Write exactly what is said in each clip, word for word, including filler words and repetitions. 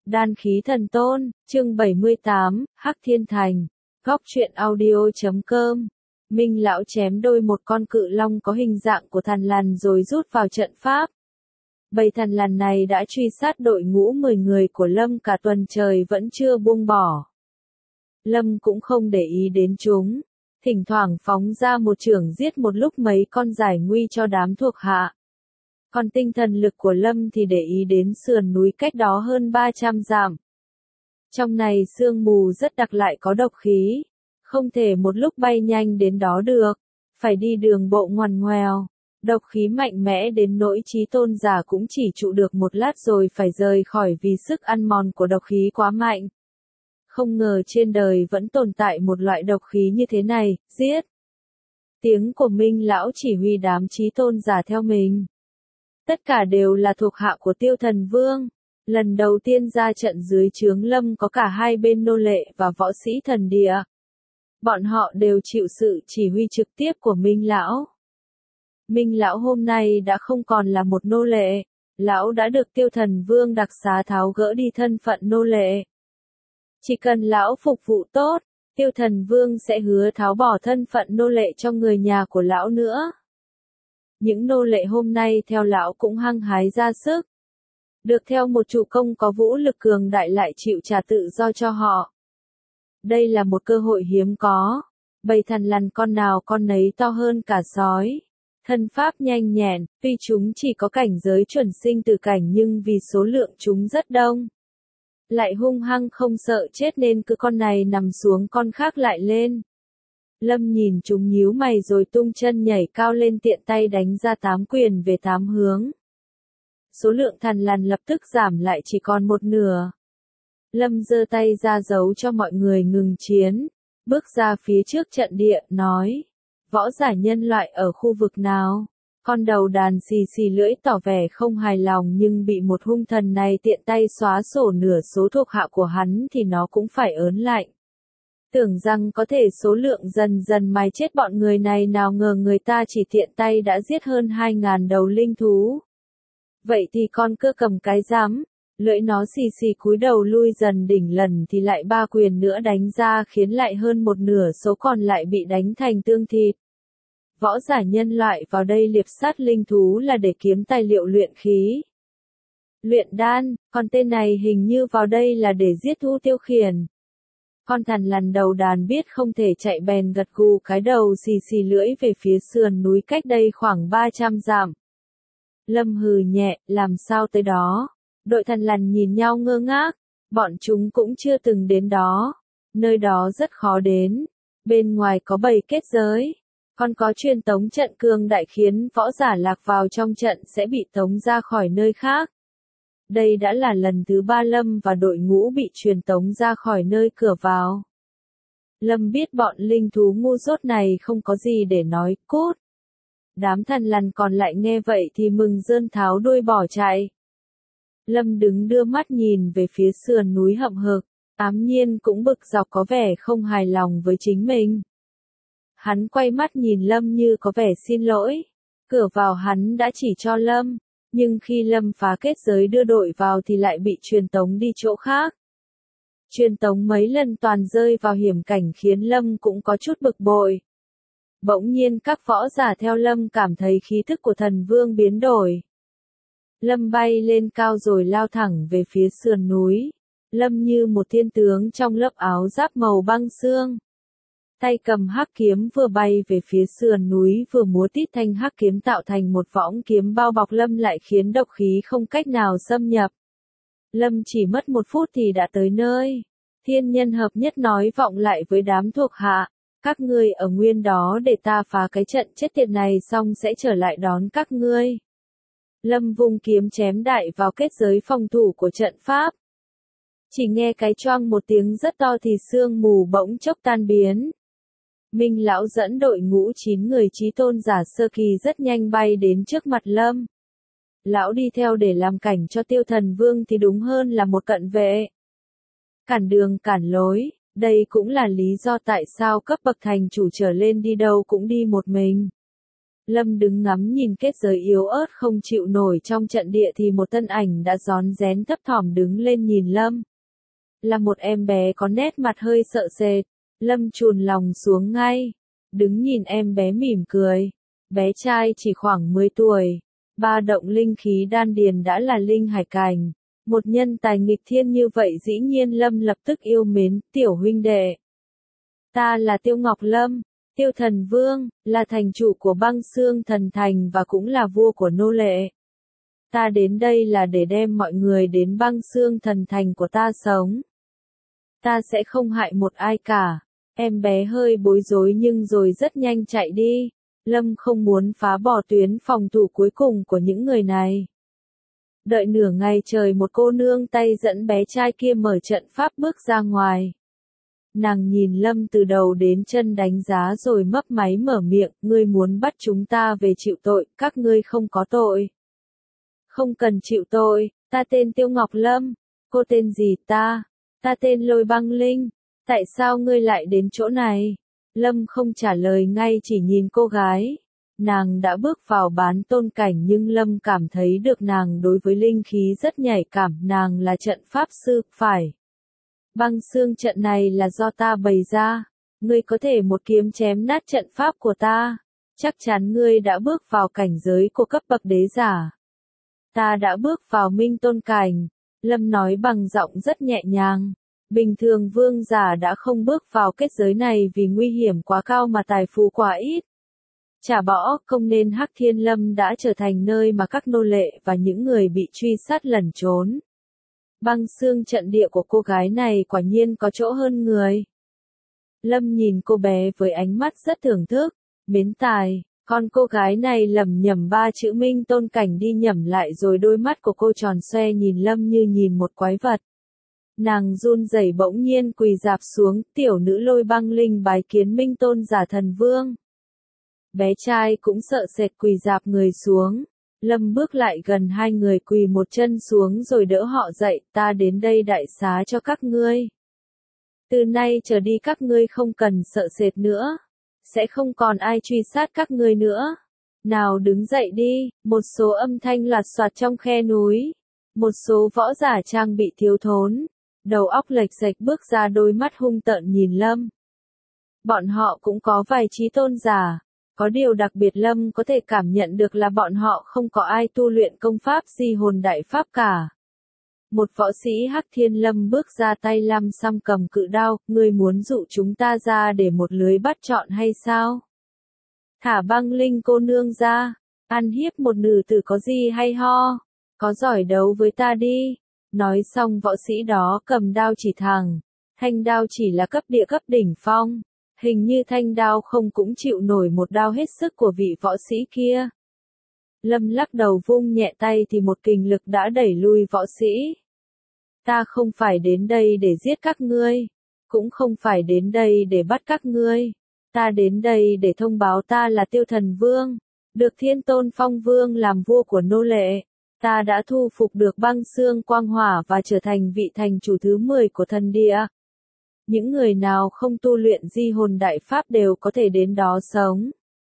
Đan khí thần tôn, chương bảy mươi tám, Hắc Thiên Thành, góc truyện audio chấm com. Minh lão chém đôi một con cự long có hình dạng của thằn lằn rồi rút vào trận pháp. Bầy thằn lằn này đã truy sát đội ngũ mười người của Lâm cả tuần trời vẫn chưa buông bỏ. Lâm cũng không để ý đến chúng, thỉnh thoảng phóng ra một chưởng giết một lúc mấy con giải nguy cho đám thuộc hạ. Còn tinh thần lực của Lâm thì để ý đến sườn núi cách đó hơn ba trăm dặm. Trong này sương mù rất đặc lại có độc khí, không thể một lúc bay nhanh đến đó được, phải đi đường bộ ngoằn ngoèo. Độc khí mạnh mẽ đến nỗi chí tôn giả cũng chỉ trụ được một lát rồi phải rời khỏi vì sức ăn mòn của độc khí quá mạnh. Không ngờ trên đời vẫn tồn tại một loại độc khí như thế này, giết. Tiếng của Minh lão chỉ huy đám chí tôn giả theo mình. Tất cả đều là thuộc hạ của Tiêu Thần Vương. Lần đầu tiên ra trận dưới trướng Lâm có cả hai bên nô lệ và võ sĩ thần địa. Bọn họ đều chịu sự chỉ huy trực tiếp của Minh lão. Minh lão hôm nay đã không còn là một nô lệ, lão đã được Tiêu Thần Vương đặc xá tháo gỡ đi thân phận nô lệ. Chỉ cần lão phục vụ tốt, Tiêu Thần Vương sẽ hứa tháo bỏ thân phận nô lệ cho người nhà của lão nữa. Những nô lệ hôm nay theo lão cũng hăng hái ra sức. Được theo một chủ công có vũ lực cường đại lại chịu trả tự do cho họ. Đây là một cơ hội hiếm có. Bầy thằn lằn con nào con nấy to hơn cả sói. Thân pháp nhanh nhẹn, tuy chúng chỉ có cảnh giới chuẩn sinh tử cảnh nhưng vì số lượng chúng rất đông. Lại hung hăng không sợ chết nên cứ con này nằm xuống con khác lại lên. Lâm nhìn chúng nhíu mày rồi tung chân nhảy cao lên tiện tay đánh ra tám quyền về tám hướng. Số lượng thằn lằn lập tức giảm lại chỉ còn một nửa. Lâm giơ tay ra dấu cho mọi người ngừng chiến, bước ra phía trước trận địa, nói. Võ giả nhân loại ở khu vực nào? Con đầu đàn xì xì lưỡi tỏ vẻ không hài lòng nhưng bị một hung thần này tiện tay xóa sổ nửa số thuộc hạ của hắn thì nó cũng phải ớn lạnh. Tưởng rằng có thể số lượng dần dần mài chết bọn người này, nào ngờ người ta chỉ tiện tay đã giết hơn hai ngàn đầu linh thú. Vậy thì con cơ cầm cái rắm, lưỡi nó xì xì cúi đầu lui dần đỉnh lần thì lại ba quyền nữa đánh ra khiến lại hơn một nửa số còn lại bị đánh thành tương thịt. Võ giả nhân loại vào đây liệp sát linh thú là để kiếm tài liệu luyện khí. Luyện đan, còn tên này hình như vào đây là để giết thu tiêu khiển. Con thằn lằn đầu đàn biết không thể chạy bèn gật gù cái đầu xì xì lưỡi về phía sườn núi cách đây khoảng ba trăm dặm. Lâm hừ nhẹ, làm sao tới đó? Đội thằn lằn nhìn nhau ngơ ngác, bọn chúng cũng chưa từng đến đó. Nơi đó rất khó đến, bên ngoài có bầy kết giới. Còn có truyền tống trận cường đại khiến võ giả lạc vào trong trận sẽ bị tống ra khỏi nơi khác. Đây đã là lần thứ ba Lâm và đội ngũ bị truyền tống ra khỏi nơi cửa vào. Lâm biết bọn linh thú ngu dốt này không có gì để nói, cút. Đám thằn lằn còn lại nghe vậy thì mừng rơn tháo đuôi bỏ chạy. Lâm đứng đưa mắt nhìn về phía sườn núi hậm hực, ám nhiên cũng bực dọc có vẻ không hài lòng với chính mình. Hắn quay mắt nhìn Lâm như có vẻ xin lỗi. Cửa vào hắn đã chỉ cho Lâm, nhưng khi Lâm phá kết giới đưa đội vào thì lại bị truyền tống đi chỗ khác. Truyền tống mấy lần toàn rơi vào hiểm cảnh khiến Lâm cũng có chút bực bội. Bỗng nhiên các võ giả theo Lâm cảm thấy khí thức của thần vương biến đổi. Lâm bay lên cao rồi lao thẳng về phía sườn núi. Lâm như một thiên tướng trong lớp áo giáp màu băng xương. Tay cầm hắc kiếm vừa bay về phía sườn núi vừa múa tít thanh hắc kiếm tạo thành một võng kiếm bao bọc Lâm lại khiến độc khí không cách nào xâm nhập. Lâm chỉ mất một phút thì đã tới nơi. Thiên nhân hợp nhất nói vọng lại với đám thuộc hạ. Các ngươi ở nguyên đó để ta phá cái trận chết tiệt này xong sẽ trở lại đón các ngươi. Lâm vung kiếm chém đại vào kết giới phòng thủ của trận pháp. Chỉ nghe cái choang một tiếng rất to thì sương mù bỗng chốc tan biến. Minh lão dẫn đội ngũ chín người chí tôn giả sơ kỳ rất nhanh bay đến trước mặt Lâm. Lão đi theo để làm cảnh cho Tiêu Thần Vương thì đúng hơn là một cận vệ. Cản đường cản lối, đây cũng là lý do tại sao cấp bậc thành chủ trở lên đi đâu cũng đi một mình. Lâm đứng ngắm nhìn kết giới yếu ớt không chịu nổi trong trận địa thì một thân ảnh đã rón rén thấp thỏm đứng lên nhìn Lâm. Là một em bé có nét mặt hơi sợ sệt. Lâm chùn lòng xuống ngay. Đứng nhìn em bé mỉm cười. Bé trai chỉ khoảng mười tuổi. Ba động linh khí đan điền đã là linh hải cảnh. Một nhân tài nghịch thiên như vậy dĩ nhiên Lâm lập tức yêu mến, tiểu huynh đệ. Ta là Tiêu Ngọc Lâm, Tiêu Thần Vương, là thành chủ của băng xương thần thành và cũng là vua của nô lệ. Ta đến đây là để đem mọi người đến băng xương thần thành của ta sống. Ta sẽ không hại một ai cả. Em bé hơi bối rối nhưng rồi rất nhanh chạy đi. Lâm không muốn phá bỏ tuyến phòng thủ cuối cùng của những người này. Đợi nửa ngày trời một cô nương tay dẫn bé trai kia mở trận pháp bước ra ngoài. Nàng nhìn Lâm từ đầu đến chân đánh giá rồi mấp máy mở miệng, ngươi muốn bắt chúng ta về chịu tội, các ngươi không có tội. Không cần chịu tội, ta tên Tiêu Ngọc Lâm, cô tên gì ta? Ta tên Lôi Băng Linh, tại sao ngươi lại đến chỗ này? Lâm không trả lời ngay chỉ nhìn cô gái. Nàng đã bước vào bán tôn cảnh nhưng Lâm cảm thấy được nàng đối với linh khí rất nhạy cảm, nàng là trận pháp sư, phải. Băng xương trận này là do ta bày ra, ngươi có thể một kiếm chém nát trận pháp của ta, chắc chắn ngươi đã bước vào cảnh giới của cấp bậc đế giả. Ta đã bước vào minh tôn cảnh, Lâm nói bằng giọng rất nhẹ nhàng. Bình thường vương giả đã không bước vào kết giới này vì nguy hiểm quá cao mà tài phú quá ít. Trả bỏ, không nên Hắc Thiên Lâm đã trở thành nơi mà các nô lệ và những người bị truy sát lẩn trốn. Băng xương trận địa của cô gái này quả nhiên có chỗ hơn người. Lâm nhìn cô bé với ánh mắt rất thưởng thức, mến tài, còn cô gái này lẩm nhẩm ba chữ minh tôn cảnh đi nhẩm lại rồi đôi mắt của cô tròn xoe nhìn Lâm như nhìn một quái vật. Nàng run rẩy bỗng nhiên quỳ rạp xuống, tiểu nữ Lôi Băng Linh bái kiến minh tôn giả thần vương. Bé trai cũng sợ sệt quỳ rạp người xuống. Lâm bước lại gần hai người quỳ một chân xuống rồi đỡ họ dậy, ta đến đây đại xá cho các ngươi. Từ nay trở đi các ngươi không cần sợ sệt nữa. Sẽ không còn ai truy sát các ngươi nữa. Nào đứng dậy đi, một số âm thanh loạt soạt trong khe núi. Một số võ giả trang bị thiếu thốn. Đầu óc lệch sạch bước ra đôi mắt hung tợn nhìn Lâm. Bọn họ cũng có vài chí tôn giả. Có điều đặc biệt Lâm có thể cảm nhận được là bọn họ không có ai tu luyện công pháp di hồn đại pháp cả. Một võ sĩ Hắc Thiên Lâm bước ra tay lăm xăm cầm cự đao, ngươi muốn dụ chúng ta ra để một lưới bắt trọn hay sao? Thả Băng Linh cô nương ra, ăn hiếp một nữ tử có gì hay ho, có giỏi đấu với ta đi. Nói xong võ sĩ đó cầm đao chỉ thẳng, thanh đao chỉ là cấp địa cấp đỉnh phong. Hình như thanh đao không cũng chịu nổi một đao hết sức của vị võ sĩ kia. Lâm lắc đầu vung nhẹ tay thì một kình lực đã đẩy lui võ sĩ. Ta không phải đến đây để giết các ngươi, cũng không phải đến đây để bắt các ngươi. Ta đến đây để thông báo ta là Tiêu Thần Vương, được Thiên Tôn phong vương làm vua của nô lệ. Ta đã thu phục được băng xương quang hỏa và trở thành vị thành chủ thứ mười của thần địa. Những người nào không tu luyện di hồn đại pháp đều có thể đến đó sống.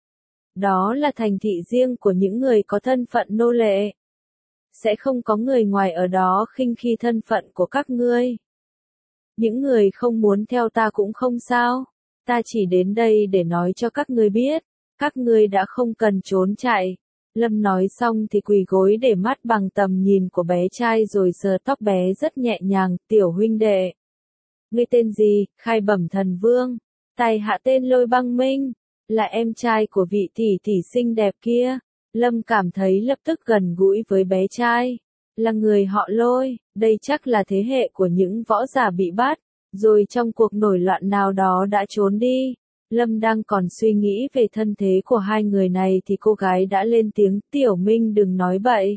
Đó là thành thị riêng của những người có thân phận nô lệ. Sẽ không có người ngoài ở đó khinh khi thân phận của các ngươi. Những người không muốn theo ta cũng không sao. Ta chỉ đến đây để nói cho các ngươi biết. Các ngươi đã không cần trốn chạy. Lâm nói xong thì quỳ gối để mắt bằng tầm nhìn của bé trai rồi sờ tóc bé rất nhẹ nhàng, tiểu huynh đệ. Ngươi tên gì? Khai bẩm thần vương. Tài hạ tên Lôi Băng Minh, là em trai của vị tỷ tỷ xinh đẹp kia. Lâm cảm thấy lập tức gần gũi với bé trai. Là người họ Lôi, đây chắc là thế hệ của những võ giả bị bắt, rồi trong cuộc nổi loạn nào đó đã trốn đi. Lâm đang còn suy nghĩ về thân thế của hai người này thì cô gái đã lên tiếng, tiểu Minh đừng nói bậy.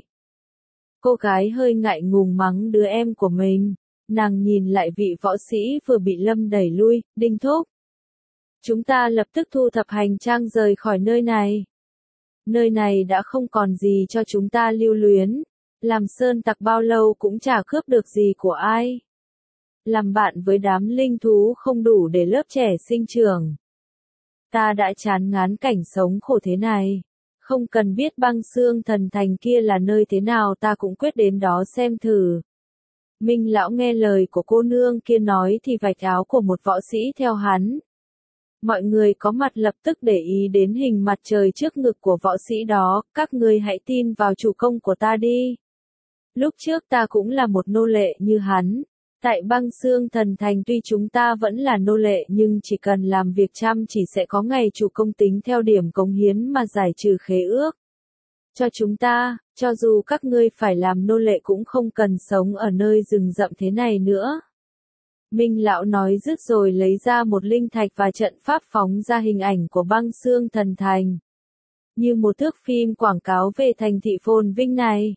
Cô gái hơi ngại ngùng mắng đứa em của mình. Nàng nhìn lại vị võ sĩ vừa bị Lâm đẩy lui, đinh thúc. Chúng ta lập tức thu thập hành trang rời khỏi nơi này. Nơi này đã không còn gì cho chúng ta lưu luyến. Làm sơn tặc bao lâu cũng chả cướp được gì của ai. Làm bạn với đám linh thú không đủ để lớp trẻ sinh trưởng. Ta đã chán ngán cảnh sống khổ thế này. Không cần biết băng xương thần thành kia là nơi thế nào ta cũng quyết đến đó xem thử. Minh lão nghe lời của cô nương kia nói thì vạch áo của một võ sĩ theo hắn. Mọi người có mặt lập tức để ý đến hình mặt trời trước ngực của võ sĩ đó, các ngươi hãy tin vào chủ công của ta đi. Lúc trước ta cũng là một nô lệ như hắn. Tại băng xương thần thành tuy chúng ta vẫn là nô lệ nhưng chỉ cần làm việc chăm chỉ sẽ có ngày chủ công tính theo điểm cống hiến mà giải trừ khế ước. Cho chúng ta, cho dù các ngươi phải làm nô lệ cũng không cần sống ở nơi rừng rậm thế này nữa. Minh lão nói dứt rồi lấy ra một linh thạch và trận pháp phóng ra hình ảnh của băng xương thần thành. Như một thước phim quảng cáo về thành thị phồn vinh này.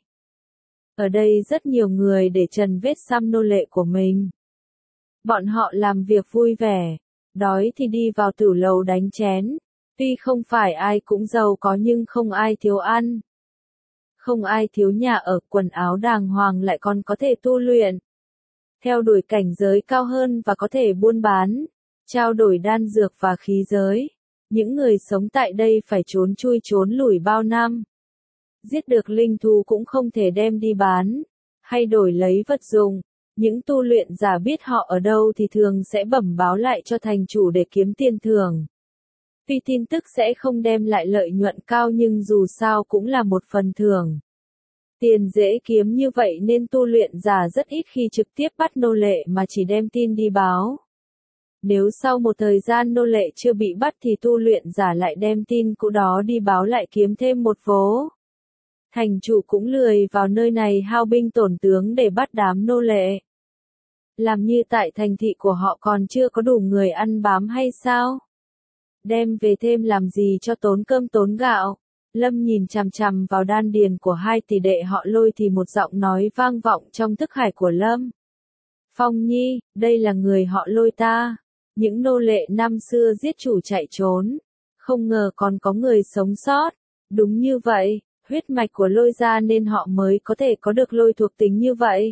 Ở đây rất nhiều người để trần vết xăm nô lệ của mình. Bọn họ làm việc vui vẻ, đói thì đi vào tửu lầu đánh chén. Tuy không phải ai cũng giàu có nhưng không ai thiếu ăn. Không ai thiếu nhà ở, quần áo đàng hoàng lại còn có thể tu luyện. Theo đuổi cảnh giới cao hơn và có thể buôn bán, trao đổi đan dược và khí giới. Những người sống tại đây phải trốn chui trốn lủi bao năm. Giết được linh thú cũng không thể đem đi bán, hay đổi lấy vật dụng. Những tu luyện giả biết họ ở đâu thì thường sẽ bẩm báo lại cho thành chủ để kiếm tiền thưởng. Tuy tin tức sẽ không đem lại lợi nhuận cao nhưng dù sao cũng là một phần thưởng. Tiền dễ kiếm như vậy nên tu luyện giả rất ít khi trực tiếp bắt nô lệ mà chỉ đem tin đi báo. Nếu sau một thời gian nô lệ chưa bị bắt thì tu luyện giả lại đem tin cũ đó đi báo lại kiếm thêm một vố. Thành chủ cũng lười vào nơi này hao binh tổn tướng để bắt đám nô lệ. Làm như tại thành thị của họ còn chưa có đủ người ăn bám hay sao? Đem về thêm làm gì cho tốn cơm tốn gạo? Lâm nhìn chằm chằm vào đan điền của hai tỷ đệ họ Lôi thì một giọng nói vang vọng trong thức hải của Lâm. Phong Nhi, đây là người họ Lôi ta. Những nô lệ năm xưa giết chủ chạy trốn. Không ngờ còn có người sống sót. Đúng như vậy, huyết mạch của Lôi gia nên họ mới có thể có được lôi thuộc tính như vậy.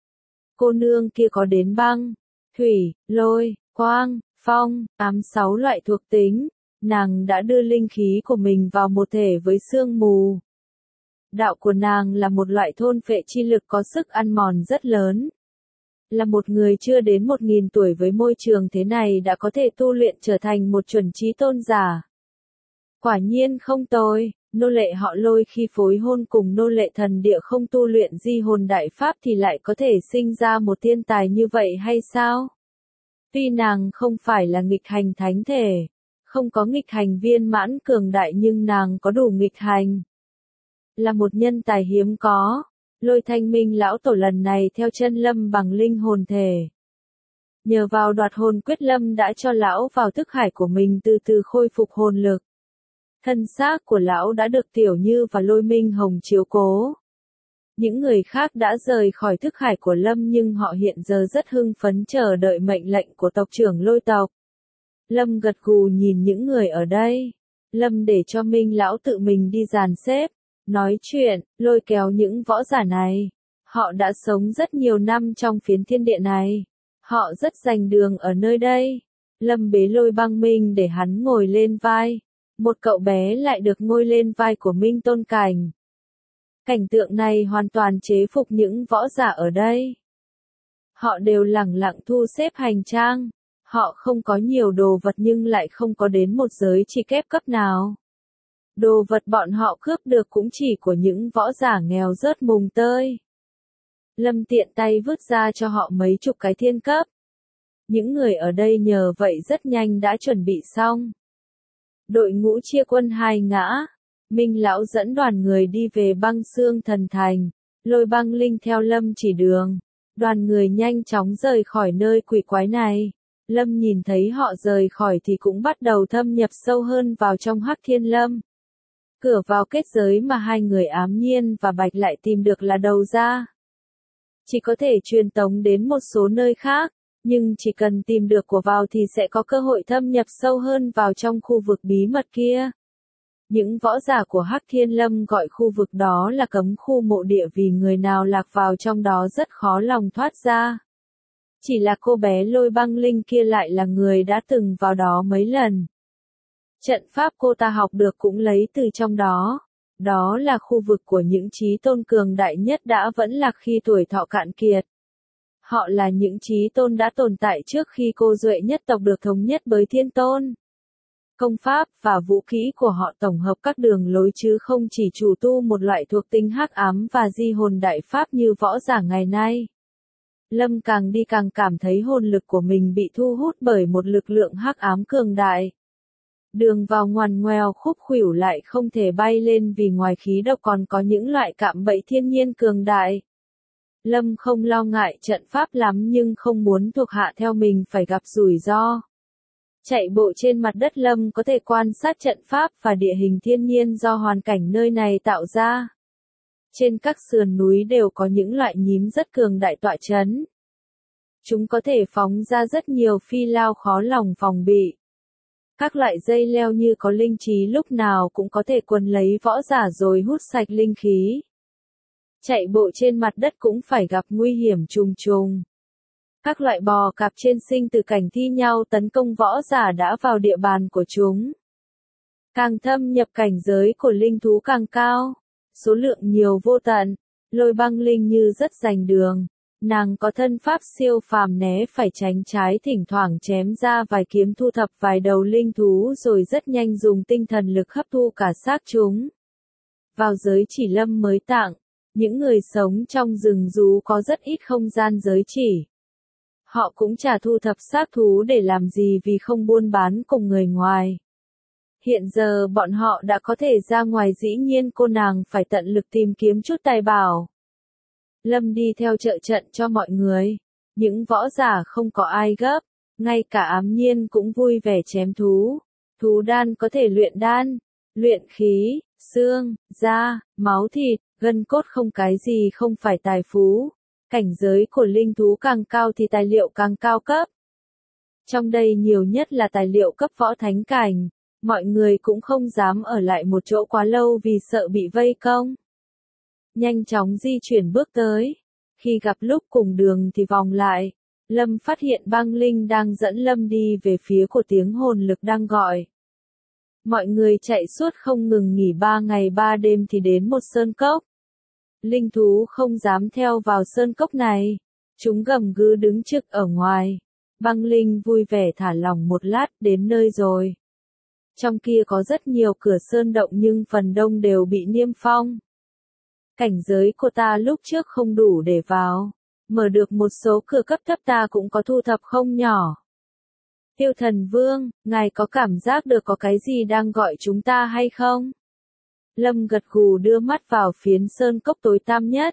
Cô nương kia có đến băng, thủy, lôi, quang, phong, ám sáu loại thuộc tính. Nàng đã đưa linh khí của mình vào một thể với sương mù. Đạo của nàng là một loại thôn phệ chi lực có sức ăn mòn rất lớn. Là một người chưa đến một nghìn tuổi với môi trường thế này đã có thể tu luyện trở thành một chuẩn trí tôn giả. Quả nhiên không tồi, nô lệ họ Lôi khi phối hôn cùng nô lệ thần địa không tu luyện di hồn đại pháp thì lại có thể sinh ra một thiên tài như vậy hay sao? Tuy nàng không phải là nghịch hành thánh thể. Không có nghịch hành viên mãn cường đại nhưng nàng có đủ nghịch hành. Là một nhân tài hiếm có, Lôi Thanh Minh lão tổ lần này theo chân Lâm bằng linh hồn thể. Nhờ vào đoạt hồn quyết Lâm đã cho lão vào thức hải của mình từ từ khôi phục hồn lực. Thân xác của lão đã được Tiểu Như và Lôi Minh Hồng chiếu cố. Những người khác đã rời khỏi thức hải của Lâm nhưng họ hiện giờ rất hưng phấn chờ đợi mệnh lệnh của tộc trưởng Lôi tộc. Lâm gật gù nhìn những người ở đây. Lâm để cho Minh lão tự mình đi dàn xếp, nói chuyện, lôi kéo những võ giả này. Họ đã sống rất nhiều năm trong phiến thiên địa này. Họ rất giành đường ở nơi đây. Lâm bế Lôi Băng Minh để hắn ngồi lên vai. Một cậu bé lại được ngồi lên vai của Minh Tôn Cảnh. Cảnh tượng này hoàn toàn chế phục những võ giả ở đây. Họ đều lẳng lặng thu xếp hành trang. Họ không có nhiều đồ vật nhưng lại không có đến một giới chi kép cấp nào. Đồ vật bọn họ cướp được cũng chỉ của những võ giả nghèo rớt mùng tơi. Lâm tiện tay vứt ra cho họ mấy chục cái thiên cấp. Những người ở đây nhờ vậy rất nhanh đã chuẩn bị xong. Đội ngũ chia quân hai ngã. Minh lão dẫn đoàn người đi về băng xương thần thành. Lôi Băng Linh theo Lâm chỉ đường. Đoàn người nhanh chóng rời khỏi nơi quỷ quái này. Lâm nhìn thấy họ rời khỏi thì cũng bắt đầu thâm nhập sâu hơn vào trong Hắc Thiên Lâm. Cửa vào kết giới mà hai người Ám Nhiên và Bạch lại tìm được là đầu ra. Chỉ có thể truyền tống đến một số nơi khác, nhưng chỉ cần tìm được của vào thì sẽ có cơ hội thâm nhập sâu hơn vào trong khu vực bí mật kia. Những võ giả của Hắc Thiên Lâm gọi khu vực đó là cấm khu mộ địa vì người nào lạc vào trong đó rất khó lòng thoát ra. Chỉ là cô bé Lôi Băng Linh kia lại là người đã từng vào đó mấy lần. Trận pháp cô ta học được cũng lấy từ trong đó. Đó là khu vực của những chí tôn cường đại nhất đã vẫn lạc khi tuổi thọ cạn kiệt. Họ là những chí tôn đã tồn tại trước khi cô duệ nhất tộc được thống nhất với thiên tôn. Công pháp và vũ kỹ của họ tổng hợp các đường lối chứ không chỉ chủ tu một loại thuộc tính hắc ám và di hồn đại pháp như võ giả ngày nay. Lâm càng đi càng cảm thấy hồn lực của mình bị thu hút bởi một lực lượng hắc ám cường đại. Đường vào ngoằn ngoèo khúc khuỷu lại không thể bay lên vì ngoài khí độc còn có những loại cạm bẫy thiên nhiên cường đại. Lâm không lo ngại trận pháp lắm nhưng không muốn thuộc hạ theo mình phải gặp rủi ro. Chạy bộ trên mặt đất Lâm có thể quan sát trận pháp và địa hình thiên nhiên do hoàn cảnh nơi này tạo ra. Trên các sườn núi đều có những loại nhím rất cường đại tọa chấn. Chúng có thể phóng ra rất nhiều phi lao khó lòng phòng bị. Các loại dây leo như có linh trí lúc nào cũng có thể quấn lấy võ giả rồi hút sạch linh khí. Chạy bộ trên mặt đất cũng phải gặp nguy hiểm trùng trùng. Các loại bò cạp trên sinh từ cảnh thi nhau tấn công võ giả đã vào địa bàn của chúng. Càng thâm nhập cảnh giới của linh thú càng cao, số lượng nhiều vô tận, Lôi Băng Linh như rất rành đường. Nàng có thân pháp siêu phàm né phải tránh trái thỉnh thoảng chém ra vài kiếm thu thập vài đầu linh thú rồi rất nhanh dùng tinh thần lực hấp thu cả xác chúng. Vào giới chỉ Lâm mới tặng, những người sống trong rừng rú có rất ít không gian giới chỉ. Họ cũng chả thu thập xác thú để làm gì vì không buôn bán cùng người ngoài. Hiện giờ bọn họ đã có thể ra ngoài dĩ nhiên cô nàng phải tận lực tìm kiếm chút tài bảo. Lâm đi theo trợ trận cho mọi người. Những võ giả không có ai gấp, ngay cả ám nhiên cũng vui vẻ chém thú. Thú đan có thể luyện đan, luyện khí, xương, da, máu thịt, gân cốt không cái gì không phải tài phú. Cảnh giới của linh thú càng cao thì tài liệu càng cao cấp. Trong đây nhiều nhất là tài liệu cấp võ thánh cảnh. Mọi người cũng không dám ở lại một chỗ quá lâu vì sợ bị vây công. Nhanh chóng di chuyển bước tới. Khi gặp lúc cùng đường thì vòng lại. Lâm phát hiện Băng Linh đang dẫn Lâm đi về phía của tiếng hồn lực đang gọi. Mọi người chạy suốt không ngừng nghỉ ba ngày ba đêm thì đến một sơn cốc. Linh thú không dám theo vào sơn cốc này. Chúng gầm gừ đứng trực ở ngoài. Băng Linh vui vẻ thả lỏng một lát đến nơi rồi. Trong kia có rất nhiều cửa sơn động nhưng phần đông đều bị niêm phong. Cảnh giới của ta lúc trước không đủ để vào. Mở được một số cửa cấp thấp ta cũng có thu thập không nhỏ. Tiêu Thần Vương, ngài có cảm giác được có cái gì đang gọi chúng ta hay không? Lâm gật gù đưa mắt vào phiến sơn cốc tối tăm nhất.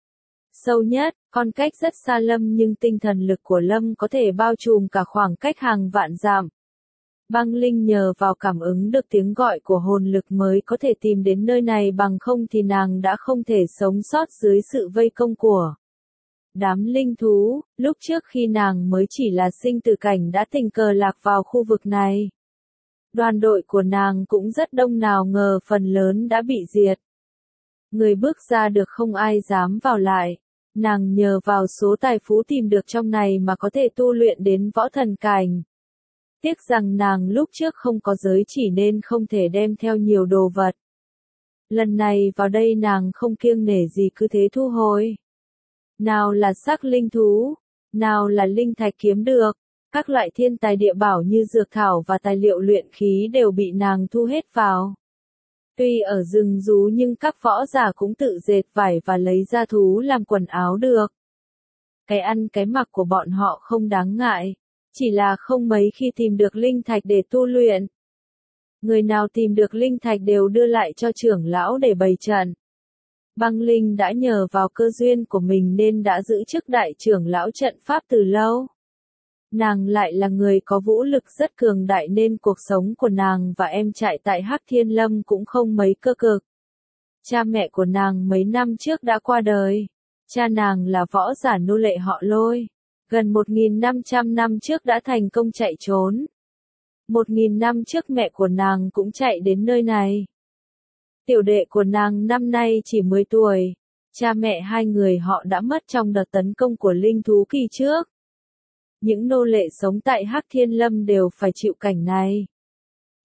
Sâu nhất, còn cách rất xa Lâm nhưng tinh thần lực của Lâm có thể bao trùm cả khoảng cách hàng vạn dặm. Băng Linh nhờ vào cảm ứng được tiếng gọi của hồn lực mới có thể tìm đến nơi này bằng không thì nàng đã không thể sống sót dưới sự vây công của đám linh thú. Lúc trước khi nàng mới chỉ là sinh tử cảnh đã tình cờ lạc vào khu vực này. Đoàn đội của nàng cũng rất đông nào ngờ phần lớn đã bị diệt. Người bước ra được không ai dám vào lại. Nàng nhờ vào số tài phú tìm được trong này mà có thể tu luyện đến võ thần cảnh. Tiếc rằng nàng lúc trước không có giới chỉ nên không thể đem theo nhiều đồ vật. Lần này vào đây nàng không kiêng nể gì cứ thế thu hồi. Nào là xác linh thú, nào là linh thạch kiếm được, các loại thiên tài địa bảo như dược thảo và tài liệu luyện khí đều bị nàng thu hết vào. Tuy ở rừng rú nhưng các võ giả cũng tự dệt vải và lấy da thú làm quần áo được. Cái ăn cái mặc của bọn họ không đáng ngại. Chỉ là không mấy khi tìm được linh thạch để tu luyện. Người nào tìm được linh thạch đều đưa lại cho trưởng lão để bày trận. Băng Linh đã nhờ vào cơ duyên của mình nên đã giữ chức đại trưởng lão trận pháp từ lâu. Nàng lại là người có vũ lực rất cường đại nên cuộc sống của nàng và em trai tại Hắc Thiên Lâm cũng không mấy cơ cực. Cha mẹ của nàng mấy năm trước đã qua đời. Cha nàng là võ giả nô lệ họ Lôi. Gần một nghìn năm trăm năm trước đã thành công chạy trốn. Một nghìn năm trước mẹ của nàng cũng chạy đến nơi này. Tiểu đệ của nàng năm nay chỉ mười tuổi. Cha mẹ hai người họ đã mất trong đợt tấn công của linh thú kỳ trước. Những nô lệ sống tại Hắc Thiên Lâm đều phải chịu cảnh này.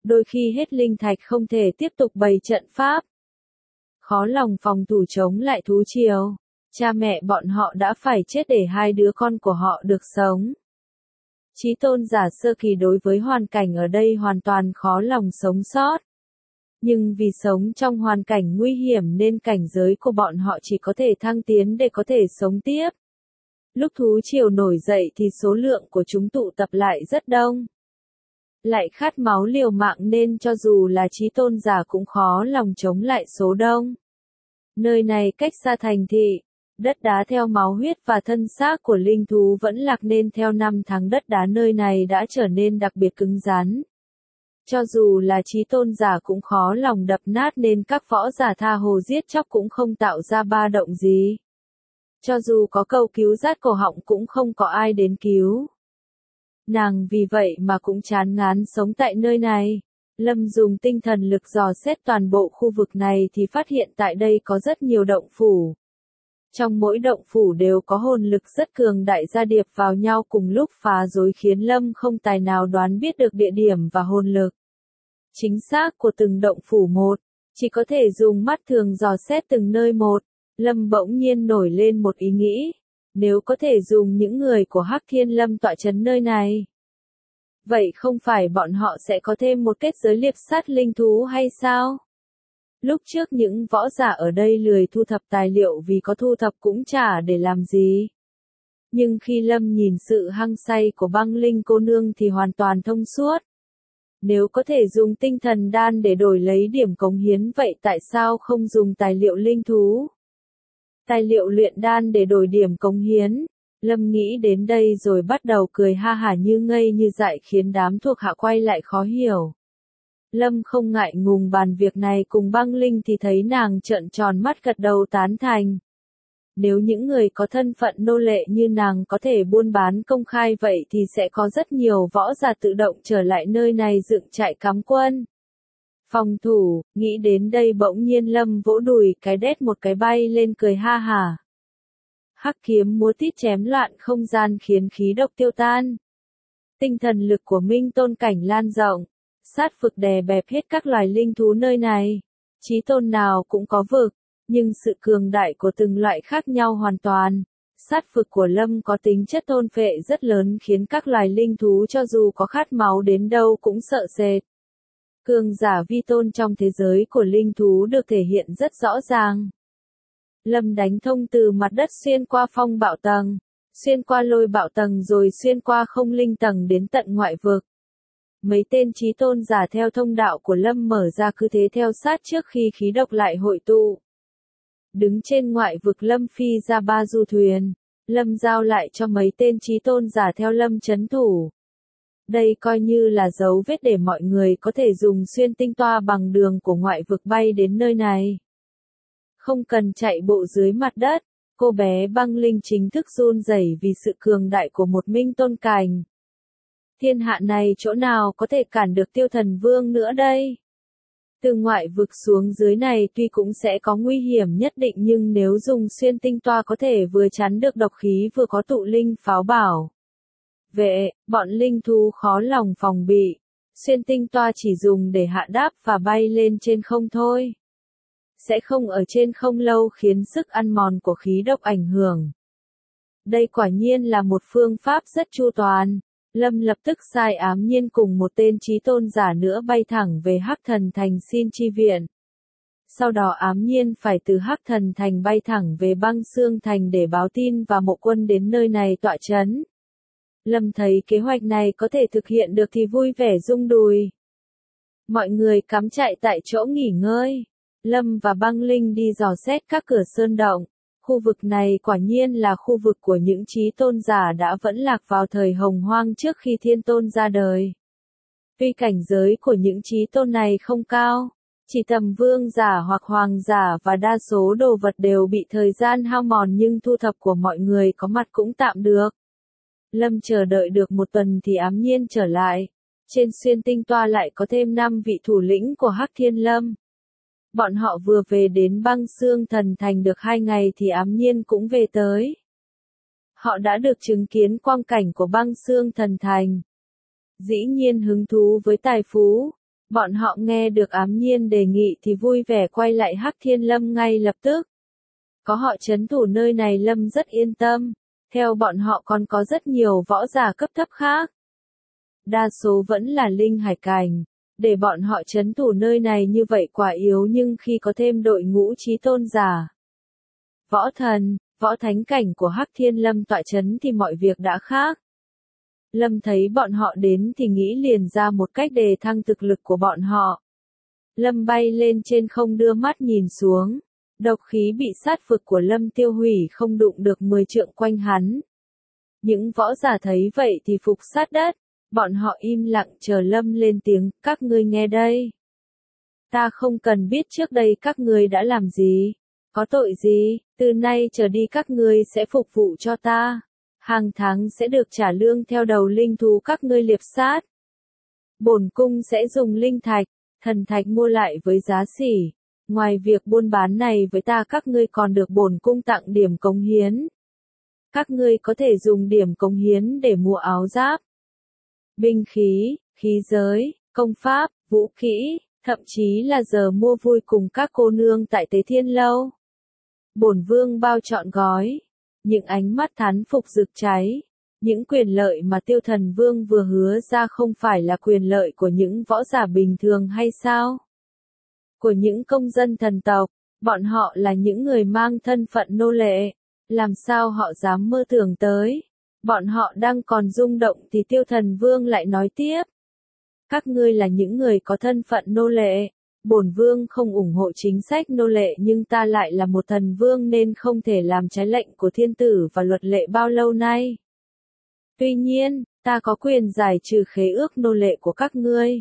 đôi khi hết linh thạch không thể tiếp tục bày trận pháp. Khó lòng phòng thủ chống lại thú triều, cha mẹ bọn họ đã phải chết để hai đứa con của họ được sống. Chí tôn giả sơ kỳ đối với hoàn cảnh ở đây hoàn toàn khó lòng sống sót. Nhưng vì sống trong hoàn cảnh nguy hiểm nên cảnh giới của bọn họ chỉ có thể thăng tiến để có thể sống tiếp. Lúc thú triều nổi dậy thì số lượng của chúng tụ tập lại rất đông. Lại khát máu liều mạng nên cho dù là chí tôn giả cũng khó lòng chống lại số đông. Nơi này cách xa thành thị, đất đá theo máu huyết và thân xác của linh thú vẫn lạc nên theo năm tháng đất đá nơi này đã trở nên đặc biệt cứng rắn. Cho dù là chí tôn giả cũng khó lòng đập nát nên các võ giả tha hồ giết chóc cũng không tạo ra ba động gì. Cho dù có cầu cứu rát cổ họng cũng không có ai đến cứu. Nàng vì vậy mà cũng chán ngán sống tại nơi này. Lâm dùng tinh thần lực dò xét toàn bộ khu vực này thì phát hiện tại đây có rất nhiều động phủ. Trong mỗi động phủ đều có hồn lực rất cường đại gia điệp vào nhau cùng lúc phá rối khiến Lâm không tài nào đoán biết được địa điểm và hồn lực chính xác của từng động phủ một, chỉ có thể dùng mắt thường dò xét từng nơi một. Lâm bỗng nhiên nổi lên một ý nghĩ, nếu có thể dùng những người của Hắc Thiên Lâm tọa trấn nơi này, vậy không phải bọn họ sẽ có thêm một kết giới liệp sát linh thú hay sao? Lúc trước những võ giả ở đây lười thu thập tài liệu vì có thu thập cũng chả để làm gì. Nhưng khi Lâm nhìn sự hăng say của Băng Linh cô nương thì hoàn toàn thông suốt. Nếu có thể dùng tinh thần đan để đổi lấy điểm cống hiến vậy tại sao không dùng tài liệu linh thú? Tài liệu luyện đan để đổi điểm cống hiến. Lâm nghĩ đến đây rồi bắt đầu cười ha hả như ngây như dại khiến đám thuộc hạ quay lại khó hiểu. Lâm không ngại ngùng bàn việc này cùng Băng Linh thì thấy nàng trợn tròn mắt gật đầu tán thành. Nếu những người có thân phận nô lệ như nàng có thể buôn bán công khai vậy thì sẽ có rất nhiều võ giả tự động trở lại nơi này dựng trại cắm quân. Phòng thủ, nghĩ đến đây bỗng nhiên Lâm vỗ đùi cái đét một cái bay lên cười ha hả. Hắc kiếm múa tít chém loạn không gian khiến khí độc tiêu tan. Tinh thần lực của Minh Tôn cảnh lan rộng, sát vực đè bẹp hết các loài linh thú nơi này. Chí tôn nào cũng có vực, nhưng sự cường đại của từng loại khác nhau hoàn toàn. Sát vực của Lâm có tính chất thôn phệ rất lớn khiến các loài linh thú cho dù có khát máu đến đâu cũng sợ sệt. Cường giả vi tôn trong thế giới của linh thú được thể hiện rất rõ ràng. Lâm đánh thông từ mặt đất xuyên qua phong bạo tầng, xuyên qua lôi bạo tầng rồi xuyên qua không linh tầng đến tận ngoại vực. Mấy tên chí tôn giả theo thông đạo của Lâm mở ra cứ thế theo sát trước khi khí độc lại hội tụ. Đứng trên ngoại vực Lâm phi ra ba du thuyền, Lâm giao lại cho mấy tên chí tôn giả theo Lâm trấn thủ. Đây coi như là dấu vết để mọi người có thể dùng xuyên tinh toa bằng đường của ngoại vực bay đến nơi này. Không cần chạy bộ dưới mặt đất, cô bé Băng Linh chính thức run rẩy vì sự cường đại của một Minh Tôn cảnh. Thiên hạ này chỗ nào có thể cản được Tiêu Thần Vương nữa đây? Từ ngoại vực xuống dưới này tuy cũng sẽ có nguy hiểm nhất định nhưng nếu dùng xuyên tinh toa có thể vừa chắn được độc khí vừa có tụ linh pháo bảo vệ, bọn linh thú khó lòng phòng bị. Xuyên tinh toa chỉ dùng để hạ đáp và bay lên trên không thôi. Sẽ không ở trên không lâu khiến sức ăn mòn của khí độc ảnh hưởng. Đây quả nhiên là một phương pháp rất chu toàn. Lâm lập tức sai Ám Nhiên cùng một tên chí tôn giả nữa bay thẳng về Hắc Thần Thành xin chi viện. Sau đó Ám Nhiên phải từ Hắc Thần Thành bay thẳng về Băng Xương Thành để báo tin và Mộ Quân đến nơi này tọa trấn. Lâm thấy kế hoạch này có thể thực hiện được thì vui vẻ rung đùi. Mọi người cắm trại tại chỗ nghỉ ngơi. Lâm và Băng Linh đi dò xét các cửa sơn động. Khu vực này quả nhiên là khu vực của những chí tôn giả đã vẫn lạc vào thời hồng hoang trước khi thiên tôn ra đời. Tuy cảnh giới của những chí tôn này không cao, chỉ tầm vương giả hoặc hoàng giả và đa số đồ vật đều bị thời gian hao mòn nhưng thu thập của mọi người có mặt cũng tạm được. Lâm chờ đợi được một tuần thì Ám Nhiên trở lại. Trên xuyên tinh toa lại có thêm năm vị thủ lĩnh của Hắc Thiên Lâm. Bọn họ vừa về đến Băng Xương Thần Thành được hai ngày thì Ám Nhiên cũng về tới. Họ đã được chứng kiến quang cảnh của Băng Xương Thần Thành. Dĩ nhiên hứng thú với tài phú, Bọn họ nghe được Ám Nhiên đề nghị thì vui vẻ quay lại Hắc Thiên Lâm ngay lập tức. Có họ trấn thủ nơi này Lâm rất yên tâm. Theo bọn họ còn có rất nhiều võ giả cấp thấp khác. Đa số vẫn là linh hải cảnh. Để bọn họ trấn thủ nơi này như vậy quả yếu, nhưng khi có thêm đội ngũ chí tôn giả, võ thần, võ thánh cảnh của Hắc Thiên Lâm tọa trấn thì mọi việc đã khác. Lâm thấy bọn họ đến thì nghĩ liền ra một cách đề thăng thực lực của bọn họ. Lâm bay lên trên không đưa mắt nhìn xuống. Độc khí bị sát vực của Lâm tiêu hủy không đụng được mười trượng quanh hắn. Những võ giả thấy vậy thì phục sát đất. Bọn họ im lặng chờ Lâm lên tiếng, các ngươi nghe đây. Ta không cần biết trước đây các ngươi đã làm gì, có tội gì, từ nay trở đi các ngươi sẽ phục vụ cho ta. Hàng tháng sẽ được trả lương theo đầu linh thú các ngươi liệp sát. Bổn cung sẽ dùng linh thạch, thần thạch mua lại với giá sỉ. Ngoài việc buôn bán này với ta các ngươi còn được bổn cung tặng điểm cống hiến. Các ngươi có thể dùng điểm cống hiến để mua áo giáp, binh khí, khí giới, công pháp, vũ kỹ, thậm chí là giờ mua vui cùng các cô nương tại Tế Thiên Lâu. Bổn vương bao trọn gói. Những ánh mắt thán phục rực cháy. Những quyền lợi mà Tiêu Thần Vương vừa hứa ra không phải là quyền lợi của những võ giả bình thường hay sao? Của những công dân thần tộc, bọn họ là những người mang thân phận nô lệ. Làm sao họ dám mơ tưởng tới? Bọn họ đang còn rung động thì Tiêu Thần Vương lại nói tiếp. Các ngươi là những người có thân phận nô lệ. Bổn vương không ủng hộ chính sách nô lệ, nhưng ta lại là một thần vương nên không thể làm trái lệnh của thiên tử và luật lệ bao lâu nay. Tuy nhiên, ta có quyền giải trừ khế ước nô lệ của các ngươi.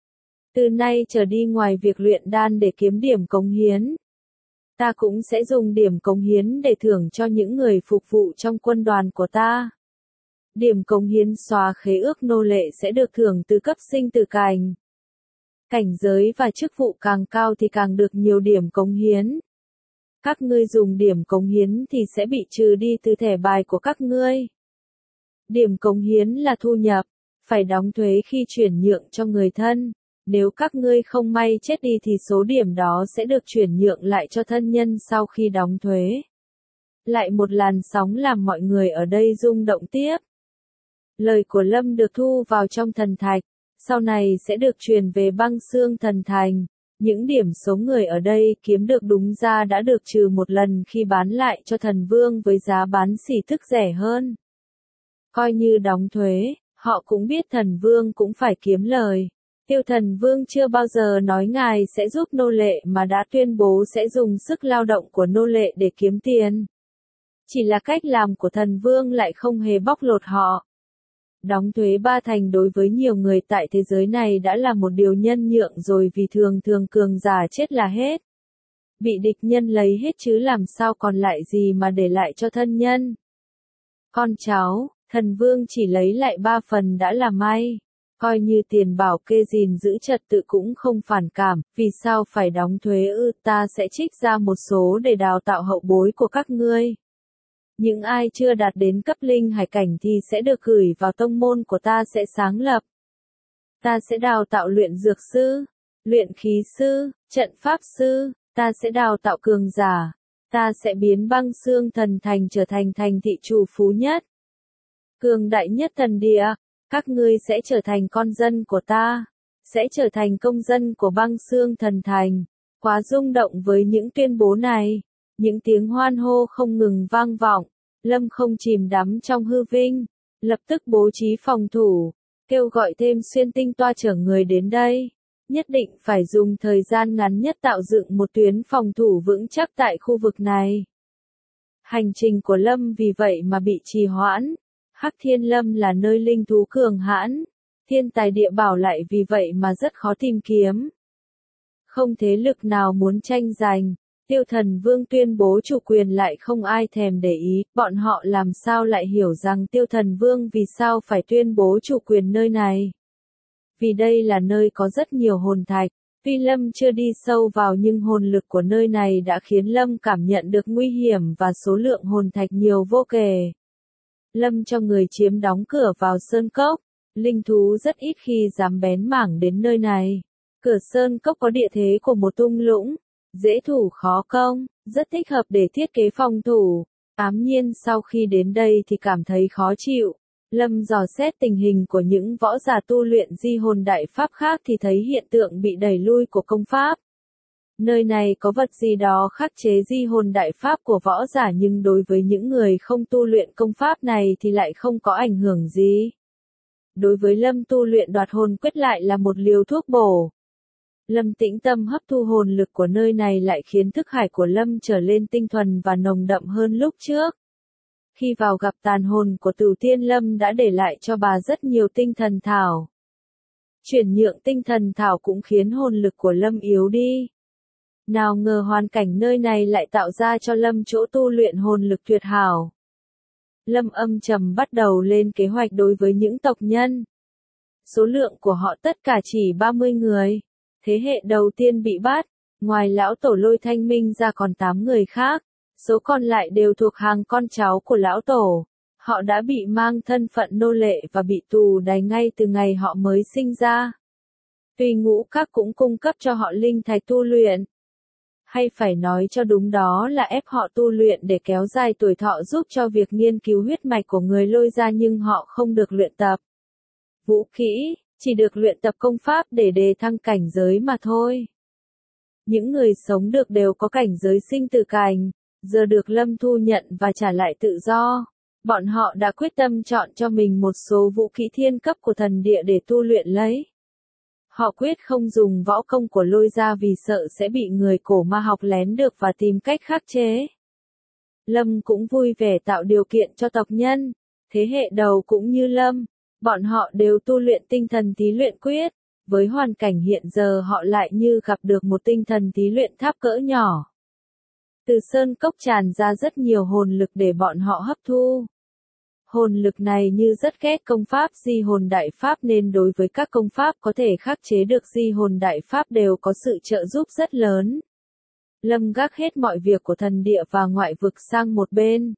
Từ nay trở đi ngoài việc luyện đan để kiếm điểm cống hiến, ta cũng sẽ dùng điểm cống hiến để thưởng cho những người phục vụ trong quân đoàn của ta. Điểm cống hiến xóa khế ước nô lệ sẽ được thưởng từ cấp sinh tử cảnh. Cảnh giới và chức vụ càng cao thì càng được nhiều điểm cống hiến. Các ngươi dùng điểm cống hiến thì sẽ bị trừ đi từ thẻ bài của các ngươi. Điểm cống hiến là thu nhập, phải đóng thuế khi chuyển nhượng cho người thân. Nếu các ngươi không may chết đi thì số điểm đó sẽ được chuyển nhượng lại cho thân nhân sau khi đóng thuế. Lại một làn sóng làm mọi người ở đây rung động tiếp. Lời của Lâm được thu vào trong thần thạch, sau này sẽ được truyền về băng xương thần thành. Những điểm số người ở đây kiếm được đúng ra đã được trừ một lần khi bán lại cho thần vương với giá bán xỉ thức rẻ hơn. Coi như đóng thuế, họ cũng biết thần vương cũng phải kiếm lời. Tiêu Thần Vương chưa bao giờ nói ngài sẽ giúp nô lệ mà đã tuyên bố sẽ dùng sức lao động của nô lệ để kiếm tiền. Chỉ là cách làm của thần vương lại không hề bóc lột họ. Đóng thuế ba thành đối với nhiều người tại thế giới này đã là một điều nhân nhượng rồi, vì thường thường cường giả chết là hết. Bị địch nhân lấy hết chứ làm sao còn lại gì mà để lại cho thân nhân. Con cháu, thần vương chỉ lấy lại ba phần đã là may. Coi như tiền bảo kê gìn giữ trật tự cũng không phản cảm, vì sao phải đóng thuế ư? Ta sẽ trích ra một số để đào tạo hậu bối của các ngươi. Những ai chưa đạt đến cấp linh hải cảnh thì sẽ được gửi vào tông môn của ta sẽ sáng lập. Ta sẽ đào tạo luyện dược sư, luyện khí sư, trận pháp sư, ta sẽ đào tạo cường giả. Ta sẽ biến băng xương thần thành trở thành thành thị chủ phú nhất, cường đại nhất thần địa. Các ngươi sẽ trở thành con dân của ta, sẽ trở thành công dân của băng xương thần thành. Quá rung động với những tuyên bố này, những tiếng hoan hô không ngừng vang vọng. Lâm không chìm đắm trong hư vinh, lập tức bố trí phòng thủ, kêu gọi thêm xuyên tinh toa chở người đến đây. Nhất định phải dùng thời gian ngắn nhất tạo dựng một tuyến phòng thủ vững chắc tại khu vực này. Hành trình của Lâm vì vậy mà bị trì hoãn. Hắc Thiên Lâm là nơi linh thú cường hãn, thiên tài địa bảo lại vì vậy mà rất khó tìm kiếm. Không thế lực nào muốn tranh giành, Tiêu Thần Vương tuyên bố chủ quyền lại không ai thèm để ý, bọn họ làm sao lại hiểu rằng Tiêu Thần Vương vì sao phải tuyên bố chủ quyền nơi này. Vì đây là nơi có rất nhiều hồn thạch, tuy Lâm chưa đi sâu vào nhưng hồn lực của nơi này đã khiến Lâm cảm nhận được nguy hiểm và số lượng hồn thạch nhiều vô kể. Lâm cho người chiếm đóng cửa vào sơn cốc, linh thú rất ít khi dám bén mảng đến nơi này. Cửa Sơn Cốc có địa thế của một thung lũng, dễ thủ khó công, rất thích hợp để thiết kế phòng thủ. Ám Nhiên sau khi đến đây thì cảm thấy khó chịu. Lâm dò xét tình hình của những võ giả tu luyện di hồn đại pháp khác thì thấy hiện tượng bị đẩy lui của công pháp. Nơi này có vật gì đó khắc chế di hồn đại pháp của võ giả nhưng đối với những người không tu luyện công pháp này thì lại không có ảnh hưởng gì. Đối với Lâm tu luyện đoạt hồn quyết lại là một liều thuốc bổ. Lâm tĩnh tâm hấp thu hồn lực của nơi này lại khiến thức hải của Lâm trở lên tinh thuần và nồng đậm hơn lúc trước. Khi vào gặp tàn hồn của Tử Tiên Lâm đã để lại cho bà rất nhiều tinh thần thảo. Chuyển nhượng tinh thần thảo cũng khiến hồn lực của Lâm yếu đi. Nào ngờ hoàn cảnh nơi này lại tạo ra cho Lâm chỗ tu luyện hồn lực tuyệt hảo. Lâm âm trầm bắt đầu lên kế hoạch đối với những tộc nhân. Số lượng của họ tất cả chỉ ba mươi người. Thế hệ đầu tiên bị bắt, ngoài lão tổ Lôi Thanh Minh ra còn tám người khác. Số còn lại đều thuộc hàng con cháu của lão tổ. Họ đã bị mang thân phận nô lệ và bị tù đày ngay từ ngày họ mới sinh ra. Tuy ngũ các cũng cung cấp cho họ linh thạch tu luyện. Hay phải nói cho đúng đó là ép họ tu luyện để kéo dài tuổi thọ giúp cho việc nghiên cứu huyết mạch của người Lôi ra nhưng họ không được luyện tập vũ kỹ, chỉ được luyện tập công pháp để đề thăng cảnh giới mà thôi. Những người sống được đều có cảnh giới sinh tử cảnh, giờ được Lâm thu nhận và trả lại tự do. Bọn họ đã quyết tâm chọn cho mình một số vũ khí thiên cấp của thần địa để tu luyện lấy. Họ quyết không dùng võ công của Lôi ra vì sợ sẽ bị người cổ ma học lén được và tìm cách khắc chế. Lâm cũng vui vẻ tạo điều kiện cho tộc nhân. Thế hệ đầu cũng như Lâm, bọn họ đều tu luyện tinh thần thí luyện quyết. Với hoàn cảnh hiện giờ họ lại như gặp được một tinh thần thí luyện tháp cỡ nhỏ. Từ sơn cốc tràn ra rất nhiều hồn lực để bọn họ hấp thu. Hồn lực này như rất ghét công pháp di hồn đại pháp nên đối với các công pháp có thể khắc chế được di hồn đại pháp đều có sự trợ giúp rất lớn. Lâm gác hết mọi việc của thần địa và ngoại vực sang một bên.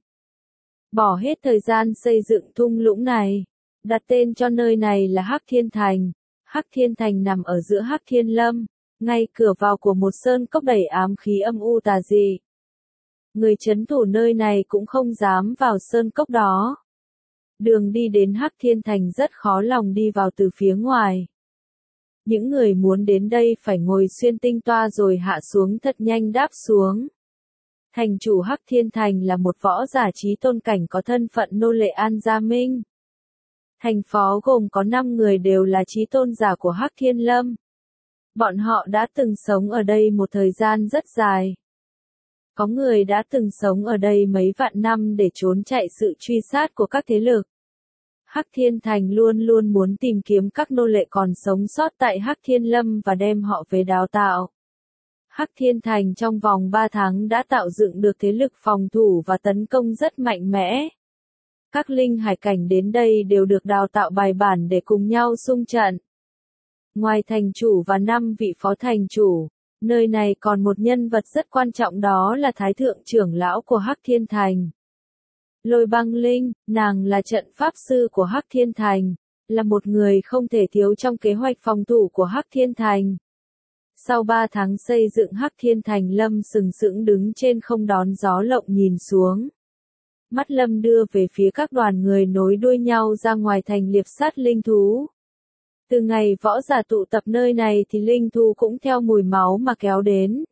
Bỏ hết thời gian xây dựng thung lũng này. Đặt tên cho nơi này là Hắc Thiên Thành. Hắc Thiên Thành nằm ở giữa Hắc Thiên Lâm, ngay cửa vào của một sơn cốc đầy ám khí âm u tà dị. Người trấn thủ nơi này cũng không dám vào sơn cốc đó. Đường đi đến Hắc Thiên Thành rất khó lòng đi vào từ phía ngoài. Những người muốn đến đây phải ngồi xuyên tinh toa rồi hạ xuống thật nhanh đáp xuống. Thành chủ Hắc Thiên Thành là một võ giả trí tôn cảnh có thân phận nô lệ An Gia Minh. Thành phó gồm có năm người đều là trí tôn giả của Hắc Thiên Lâm. Bọn họ đã từng sống ở đây một thời gian rất dài. Có người đã từng sống ở đây mấy vạn năm để trốn chạy sự truy sát của các thế lực. Hắc Thiên Thành luôn luôn muốn tìm kiếm các nô lệ còn sống sót tại Hắc Thiên Lâm và đem họ về đào tạo. Hắc Thiên Thành trong vòng ba tháng đã tạo dựng được thế lực phòng thủ và tấn công rất mạnh mẽ. Các linh hải cảnh đến đây đều được đào tạo bài bản để cùng nhau xung trận. Ngoài thành chủ và năm vị phó thành chủ, nơi này còn một nhân vật rất quan trọng đó là Thái Thượng trưởng lão của Hắc Thiên Thành. Lôi Băng Linh, nàng là trận pháp sư của Hắc Thiên Thành, là một người không thể thiếu trong kế hoạch phòng thủ của Hắc Thiên Thành. Sau ba tháng xây dựng Hắc Thiên Thành, Lâm sừng sững đứng trên không đón gió lộng nhìn xuống. Mắt Lâm đưa về phía các đoàn người nối đuôi nhau ra ngoài thành liệp sát linh thú. Từ ngày võ giả tụ tập nơi này thì linh thú cũng theo mùi máu mà kéo đến.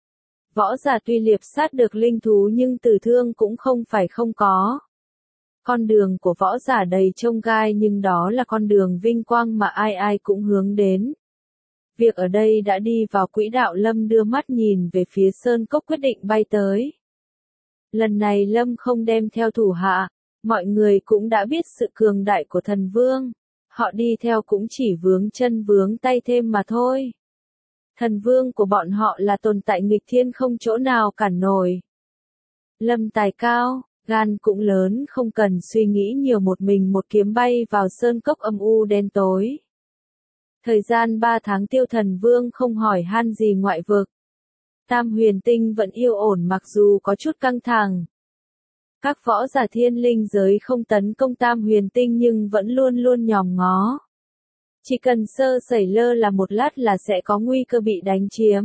Võ giả tuy liệp sát được linh thú nhưng tử thương cũng không phải không có. Con đường của võ giả đầy chông gai nhưng đó là con đường vinh quang mà ai ai cũng hướng đến. Việc ở đây đã đi vào quỹ đạo. Lâm đưa mắt nhìn về phía sơn cốc quyết định bay tới. Lần này Lâm không đem theo thủ hạ, mọi người cũng đã biết sự cường đại của thần vương. Họ đi theo cũng chỉ vướng chân vướng tay thêm mà thôi. Thần vương của bọn họ là tồn tại nghịch thiên không chỗ nào cản nổi. Lâm tài cao, gan cũng lớn, không cần suy nghĩ nhiều, một mình một kiếm bay vào sơn cốc âm u đen tối. Thời gian ba tháng tiêu thần vương không hỏi han gì ngoại vực. Tam huyền tinh vẫn yên ổn mặc dù có chút căng thẳng. Các võ giả thiên linh giới không tấn công tam huyền tinh nhưng vẫn luôn luôn nhòm ngó. Chỉ cần sơ sẩy lơ là một lát là sẽ có nguy cơ bị đánh chiếm.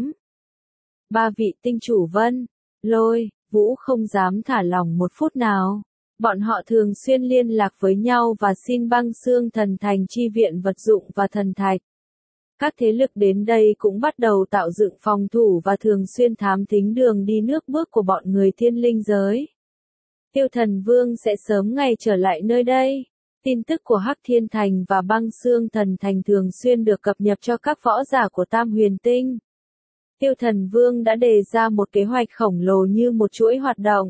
Ba vị tinh chủ Vân, Lôi, Vũ không dám thả lỏng một phút nào. Bọn họ thường xuyên liên lạc với nhau và xin băng xương thần thành chi viện vật dụng và thần thạch. Các thế lực đến đây cũng bắt đầu tạo dựng phòng thủ và thường xuyên thám thính đường đi nước bước của bọn người thiên linh giới. Tiêu Thần Vương sẽ sớm ngày trở lại nơi đây. Tin tức của Hắc Thiên Thành và băng xương thần thành thường xuyên được cập nhật cho các võ giả của Tam Huyền Tinh. Tiêu Thần Vương đã đề ra một kế hoạch khổng lồ như một chuỗi hoạt động.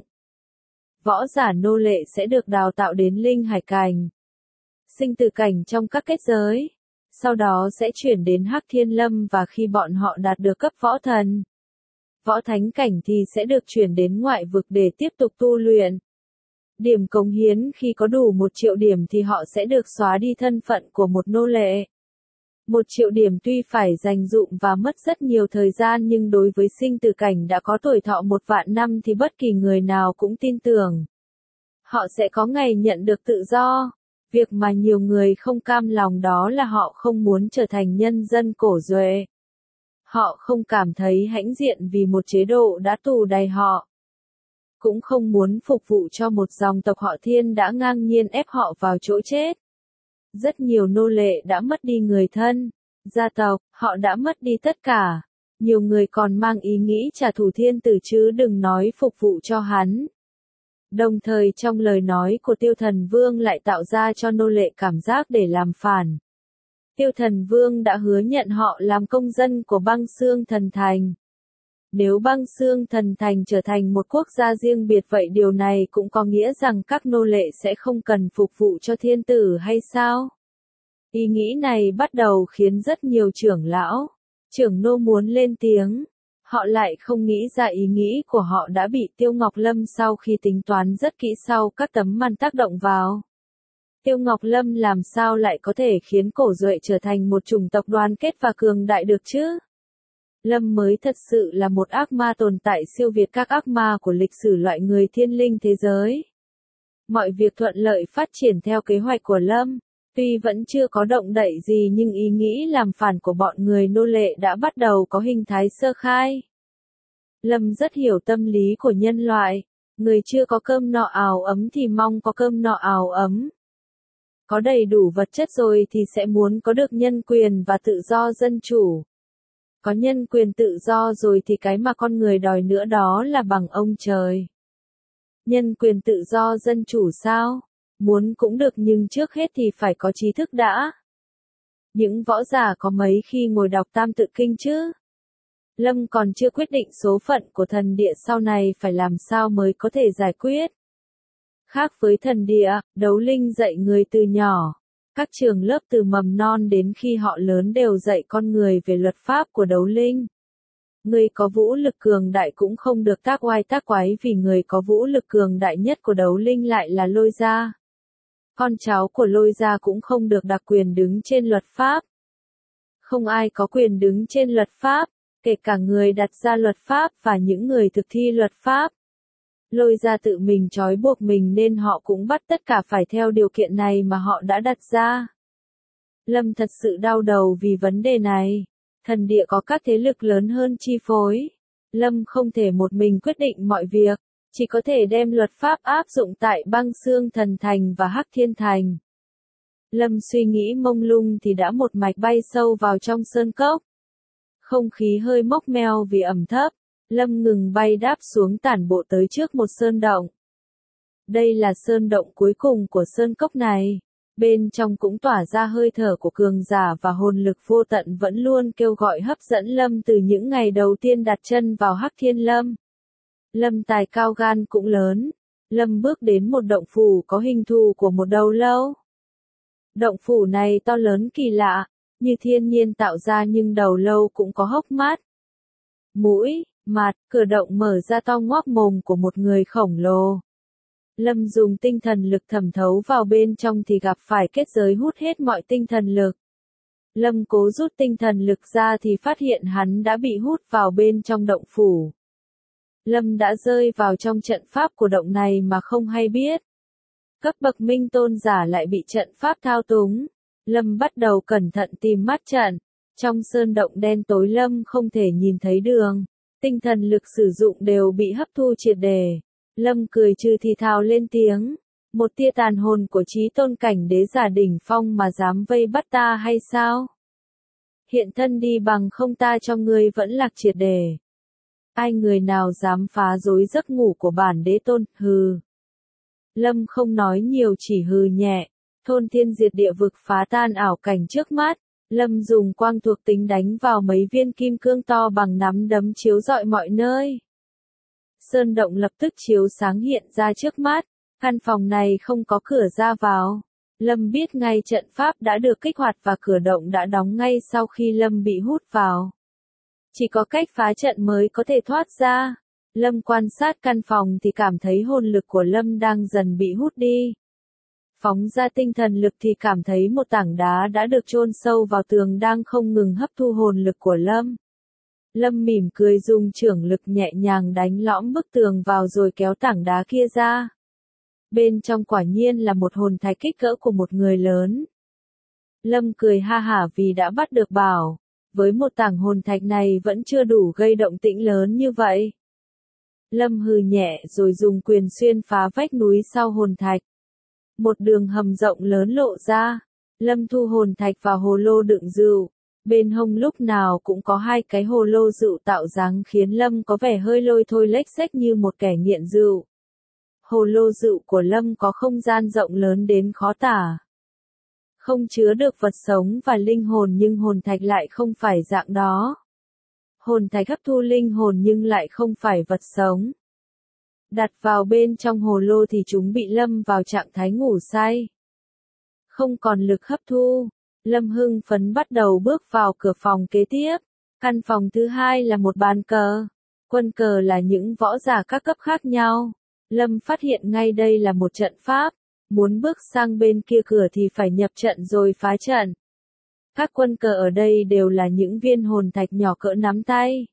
Võ giả nô lệ sẽ được đào tạo đến linh hải cảnh, sinh tử cảnh trong các kết giới. Sau đó sẽ chuyển đến Hắc Thiên Lâm và khi bọn họ đạt được cấp võ thần, võ thánh cảnh thì sẽ được chuyển đến ngoại vực để tiếp tục tu luyện. Điểm cống hiến khi có đủ một triệu điểm thì họ sẽ được xóa đi thân phận của một nô lệ. Một triệu điểm tuy phải dành dụm và mất rất nhiều thời gian nhưng đối với sinh tử cảnh đã có tuổi thọ một vạn năm thì bất kỳ người nào cũng tin tưởng. Họ sẽ có ngày nhận được tự do. Việc mà nhiều người không cam lòng đó là họ không muốn trở thành nhân dân cổ duệ. Họ không cảm thấy hãnh diện vì một chế độ đã tù đày họ. Cũng không muốn phục vụ cho một dòng tộc họ Thiên đã ngang nhiên ép họ vào chỗ chết. Rất nhiều nô lệ đã mất đi người thân, gia tộc, họ đã mất đi tất cả. Nhiều người còn mang ý nghĩ trả thù thiên tử chứ đừng nói phục vụ cho hắn. Đồng thời trong lời nói của Tiêu Thần Vương lại tạo ra cho nô lệ cảm giác để làm phản. Tiêu Thần Vương đã hứa nhận họ làm công dân của băng xương thần thành. Nếu băng xương thần thành trở thành một quốc gia riêng biệt vậy điều này cũng có nghĩa rằng các nô lệ sẽ không cần phục vụ cho thiên tử hay sao? Ý nghĩ này bắt đầu khiến rất nhiều trưởng lão, trưởng nô muốn lên tiếng. Họ lại không nghĩ ra ý nghĩ của họ đã bị Tiêu Ngọc Lâm sau khi tính toán rất kỹ sau các tấm màn tác động vào. Tiêu Ngọc Lâm làm sao lại có thể khiến cổ duệ trở thành một chủng tộc đoàn kết và cường đại được chứ? Lâm mới thật sự là một ác ma tồn tại siêu việt các ác ma của lịch sử loại người thiên linh thế giới. Mọi việc thuận lợi phát triển theo kế hoạch của Lâm. Tuy vẫn chưa có động đậy gì nhưng ý nghĩ làm phản của bọn người nô lệ đã bắt đầu có hình thái sơ khai. Lâm rất hiểu tâm lý của nhân loại. Người chưa có cơm no áo ấm thì mong có cơm no áo ấm. Có đầy đủ vật chất rồi thì sẽ muốn có được nhân quyền và tự do dân chủ. Có nhân quyền tự do rồi thì cái mà con người đòi nữa đó là bằng ông trời. Nhân quyền tự do dân chủ sao? Muốn cũng được nhưng trước hết thì phải có trí thức đã. Những võ giả có mấy khi ngồi đọc Tam Tự Kinh chứ? Lâm còn chưa quyết định số phận của thần địa sau này phải làm sao mới có thể giải quyết. Khác với thần địa, đấu linh dạy người từ nhỏ. Các trường lớp từ mầm non đến khi họ lớn đều dạy con người về luật pháp của đấu linh. Người có vũ lực cường đại cũng không được tác oai tác quái vì người có vũ lực cường đại nhất của đấu linh lại là Lôi Gia. Con cháu của Lôi Gia cũng không được đặc quyền đứng trên luật pháp. Không ai có quyền đứng trên luật pháp, kể cả người đặt ra luật pháp và những người thực thi luật pháp. Lôi Gia tự mình trói buộc mình nên họ cũng bắt tất cả phải theo điều kiện này mà họ đã đặt ra. Lâm thật sự đau đầu vì vấn đề này. Thần địa có các thế lực lớn hơn chi phối. Lâm không thể một mình quyết định mọi việc, chỉ có thể đem luật pháp áp dụng tại băng xương thần thành và Hắc Thiên Thành. Lâm suy nghĩ mông lung thì đã một mạch bay sâu vào trong sơn cốc. Không khí hơi mốc meo vì ẩm thấp. Lâm ngừng bay đáp xuống tản bộ tới trước một sơn động. Đây là sơn động cuối cùng của sơn cốc này. Bên trong cũng tỏa ra hơi thở của cường giả và hồn lực vô tận vẫn luôn kêu gọi hấp dẫn Lâm từ những ngày đầu tiên đặt chân vào Hắc Thiên Lâm. Lâm tài cao gan cũng lớn. Lâm bước đến một động phủ có hình thù của một đầu lâu. Động phủ này to lớn kỳ lạ, như thiên nhiên tạo ra nhưng đầu lâu cũng có hốc mắt, mũi, mặt, cửa động mở ra to ngoác mồm của một người khổng lồ. Lâm dùng tinh thần lực thẩm thấu vào bên trong thì gặp phải kết giới hút hết mọi tinh thần lực. Lâm cố rút tinh thần lực ra thì phát hiện hắn đã bị hút vào bên trong động phủ. Lâm đã rơi vào trong trận pháp của động này mà không hay biết. Cấp bậc minh tôn giả lại bị trận pháp thao túng. Lâm bắt đầu cẩn thận tìm mắt trận. Trong sơn động đen tối Lâm không thể nhìn thấy đường. Tinh thần lực sử dụng đều bị hấp thu triệt để. Lâm cười trừ thì thào lên tiếng. Một tia tàn hồn của chí tôn cảnh đế giả đỉnh phong mà dám vây bắt ta hay sao? Hiện thân đi bằng không ta cho ngươi vẫn lạc triệt để. Ai người nào dám phá rối giấc ngủ của bản đế tôn, hừ. Lâm không nói nhiều chỉ hừ nhẹ. Thôn thiên diệt địa vực phá tan ảo cảnh trước mắt. Lâm dùng quang thuộc tính đánh vào mấy viên kim cương to bằng nắm đấm chiếu rọi mọi nơi. Sơn động lập tức chiếu sáng hiện ra trước mắt. Căn phòng này không có cửa ra vào. Lâm biết ngay trận pháp đã được kích hoạt và cửa động đã đóng ngay sau khi Lâm bị hút vào. Chỉ có cách phá trận mới có thể thoát ra. Lâm quan sát căn phòng thì cảm thấy hồn lực của Lâm đang dần bị hút đi. Phóng ra tinh thần lực thì cảm thấy một tảng đá đã được chôn sâu vào tường đang không ngừng hấp thu hồn lực của Lâm. Lâm mỉm cười dùng chưởng lực nhẹ nhàng đánh lõm bức tường vào rồi kéo tảng đá kia ra. Bên trong quả nhiên là một hồn thạch kích cỡ của một người lớn. Lâm cười ha hả vì đã bắt được bảo. Với một tảng hồn thạch này vẫn chưa đủ gây động tĩnh lớn như vậy. Lâm hừ nhẹ rồi dùng quyền xuyên phá vách núi sau hồn thạch. Một đường hầm rộng lớn lộ ra. Lâm thu hồn thạch vào hồ lô đựng rượu. Bên hông lúc nào cũng có hai cái hồ lô rượu tạo dáng khiến Lâm có vẻ hơi lôi thôi lếch xếch như một kẻ nghiện rượu. Hồ lô rượu của Lâm có không gian rộng lớn đến khó tả. Không chứa được vật sống và linh hồn nhưng hồn thạch lại không phải dạng đó. Hồn thạch hấp thu linh hồn nhưng lại không phải vật sống. Đặt vào bên trong hồ lô thì chúng bị Lâm vào trạng thái ngủ say. Không còn lực hấp thu. Lâm hưng phấn bắt đầu bước vào cửa phòng kế tiếp. Căn phòng thứ hai là một bàn cờ. Quân cờ là những võ giả các cấp khác nhau. Lâm phát hiện ngay đây là một trận pháp. Muốn bước sang bên kia cửa thì phải nhập trận rồi phá trận. Các quân cờ ở đây đều là những viên hồn thạch nhỏ cỡ nắm tay.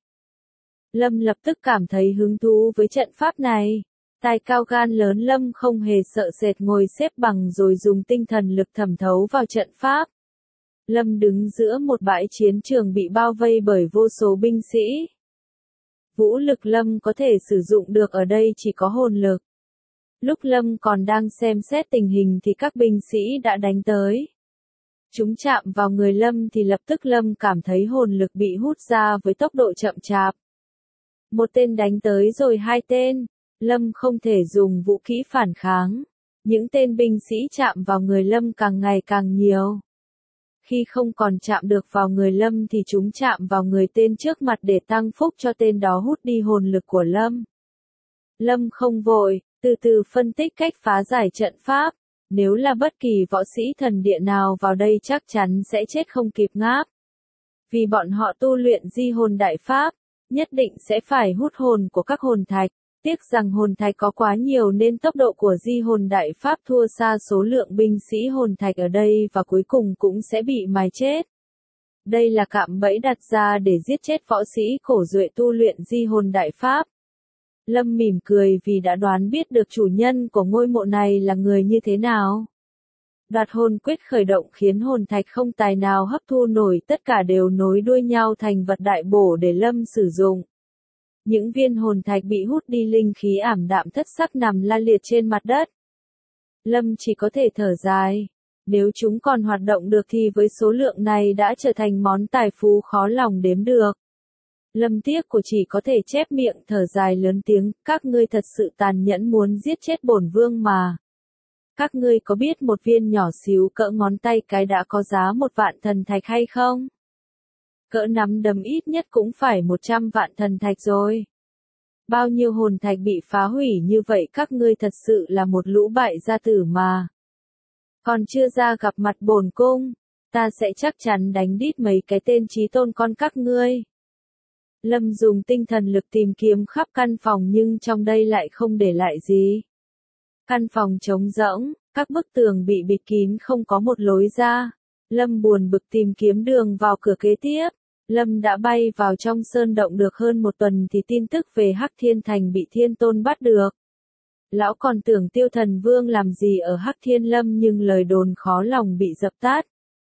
Lâm lập tức cảm thấy hứng thú với trận pháp này. Tài cao gan lớn Lâm không hề sợ sệt ngồi xếp bằng rồi dùng tinh thần lực thẩm thấu vào trận pháp. Lâm đứng giữa một bãi chiến trường bị bao vây bởi vô số binh sĩ. Vũ lực Lâm có thể sử dụng được ở đây chỉ có hồn lực. Lúc Lâm còn đang xem xét tình hình thì các binh sĩ đã đánh tới. Chúng chạm vào người Lâm thì lập tức Lâm cảm thấy hồn lực bị hút ra với tốc độ chậm chạp. Một tên đánh tới rồi hai tên. Lâm không thể dùng vũ khí phản kháng. Những tên binh sĩ chạm vào người Lâm càng ngày càng nhiều. Khi không còn chạm được vào người Lâm thì chúng chạm vào người tên trước mặt để tăng phúc cho tên đó hút đi hồn lực của Lâm. Lâm không vội, từ từ phân tích cách phá giải trận pháp. Nếu là bất kỳ võ sĩ thần địa nào vào đây chắc chắn sẽ chết không kịp ngáp. Vì bọn họ tu luyện di hồn đại pháp, nhất định sẽ phải hút hồn của các hồn thạch. Tiếc rằng hồn thạch có quá nhiều nên tốc độ của di hồn đại pháp thua xa số lượng binh sĩ hồn thạch ở đây và cuối cùng cũng sẽ bị mài chết. Đây là cạm bẫy đặt ra để giết chết võ sĩ cổ duệ tu luyện di hồn đại pháp. Lâm mỉm cười vì đã đoán biết được chủ nhân của ngôi mộ này là người như thế nào. Đoạt hồn quyết khởi động khiến hồn thạch không tài nào hấp thu nổi, tất cả đều nối đuôi nhau thành vật đại bổ để Lâm sử dụng. Những viên hồn thạch bị hút đi linh khí ảm đạm thất sắc nằm la liệt trên mặt đất. Lâm chỉ có thể thở dài. Nếu chúng còn hoạt động được thì với số lượng này đã trở thành món tài phú khó lòng đếm được. Lâm tiếc của chỉ có thể chép miệng thở dài lớn tiếng, các ngươi thật sự tàn nhẫn muốn giết chết bổn vương mà. Các ngươi có biết một viên nhỏ xíu cỡ ngón tay cái đã có giá một vạn thần thạch hay không? Cỡ nắm đấm ít nhất cũng phải một trăm vạn thần thạch rồi. Bao nhiêu hồn thạch bị phá hủy như vậy các ngươi thật sự là một lũ bại gia tử mà. Còn chưa ra gặp mặt bổn cung, ta sẽ chắc chắn đánh đít mấy cái tên chí tôn con các ngươi. Lâm dùng tinh thần lực tìm kiếm khắp căn phòng nhưng trong đây lại không để lại gì. Căn phòng trống rỗng, các bức tường bị bịt kín không có một lối ra. Lâm buồn bực tìm kiếm đường vào cửa kế tiếp. Lâm đã bay vào trong sơn động được hơn một tuần thì tin tức về Hắc Thiên Thành bị Thiên Tôn bắt được. Lão còn tưởng Tiêu Thần Vương làm gì ở Hắc Thiên Lâm nhưng lời đồn khó lòng bị dập tắt.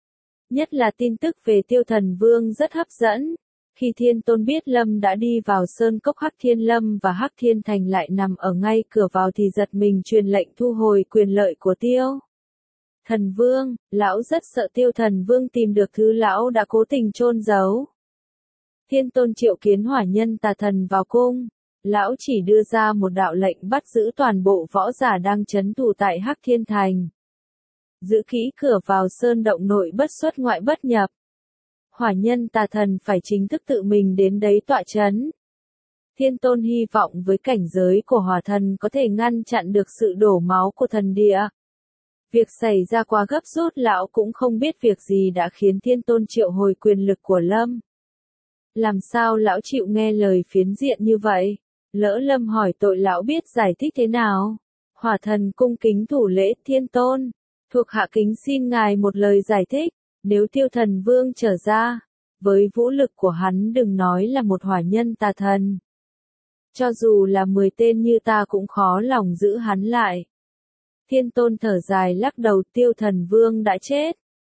Nhất là tin tức về Tiêu Thần Vương rất hấp dẫn. Khi Thiên Tôn biết Lâm đã đi vào sơn cốc Hắc Thiên Lâm và Hắc Thiên Thành lại nằm ở ngay cửa vào thì giật mình truyền lệnh thu hồi quyền lợi của Tiêu Thần Vương. Lão rất sợ Tiêu Thần Vương tìm được thứ lão đã cố tình chôn giấu. Thiên Tôn triệu kiến Hỏa Nhân Tà Thần vào cung. Lão chỉ đưa ra một đạo lệnh bắt giữ toàn bộ võ giả đang trấn thủ tại Hắc Thiên Thành. Giữ kỹ cửa vào sơn động, nội bất xuất ngoại bất nhập. Hỏa Nhân Tà Thần phải chính thức tự mình đến đấy tọa trấn. Thiên Tôn hy vọng với cảnh giới của hỏa thần có thể ngăn chặn được sự đổ máu của thần địa. Việc xảy ra quá gấp rút, lão cũng không biết việc gì đã khiến Thiên Tôn triệu hồi quyền lực của Lâm. Làm sao lão chịu nghe lời phiến diện như vậy? Lỡ Lâm hỏi tội, lão biết giải thích thế nào? Hỏa thần cung kính thủ lễ. Thiên Tôn, thuộc hạ kính xin ngài một lời giải thích. Nếu Tiêu Thần Vương trở ra, với vũ lực của hắn đừng nói là một hỏa nhân tà thần. Cho dù là mười tên như ta cũng khó lòng giữ hắn lại. Thiên Tôn thở dài lắc đầu. Tiêu Thần Vương đã chết.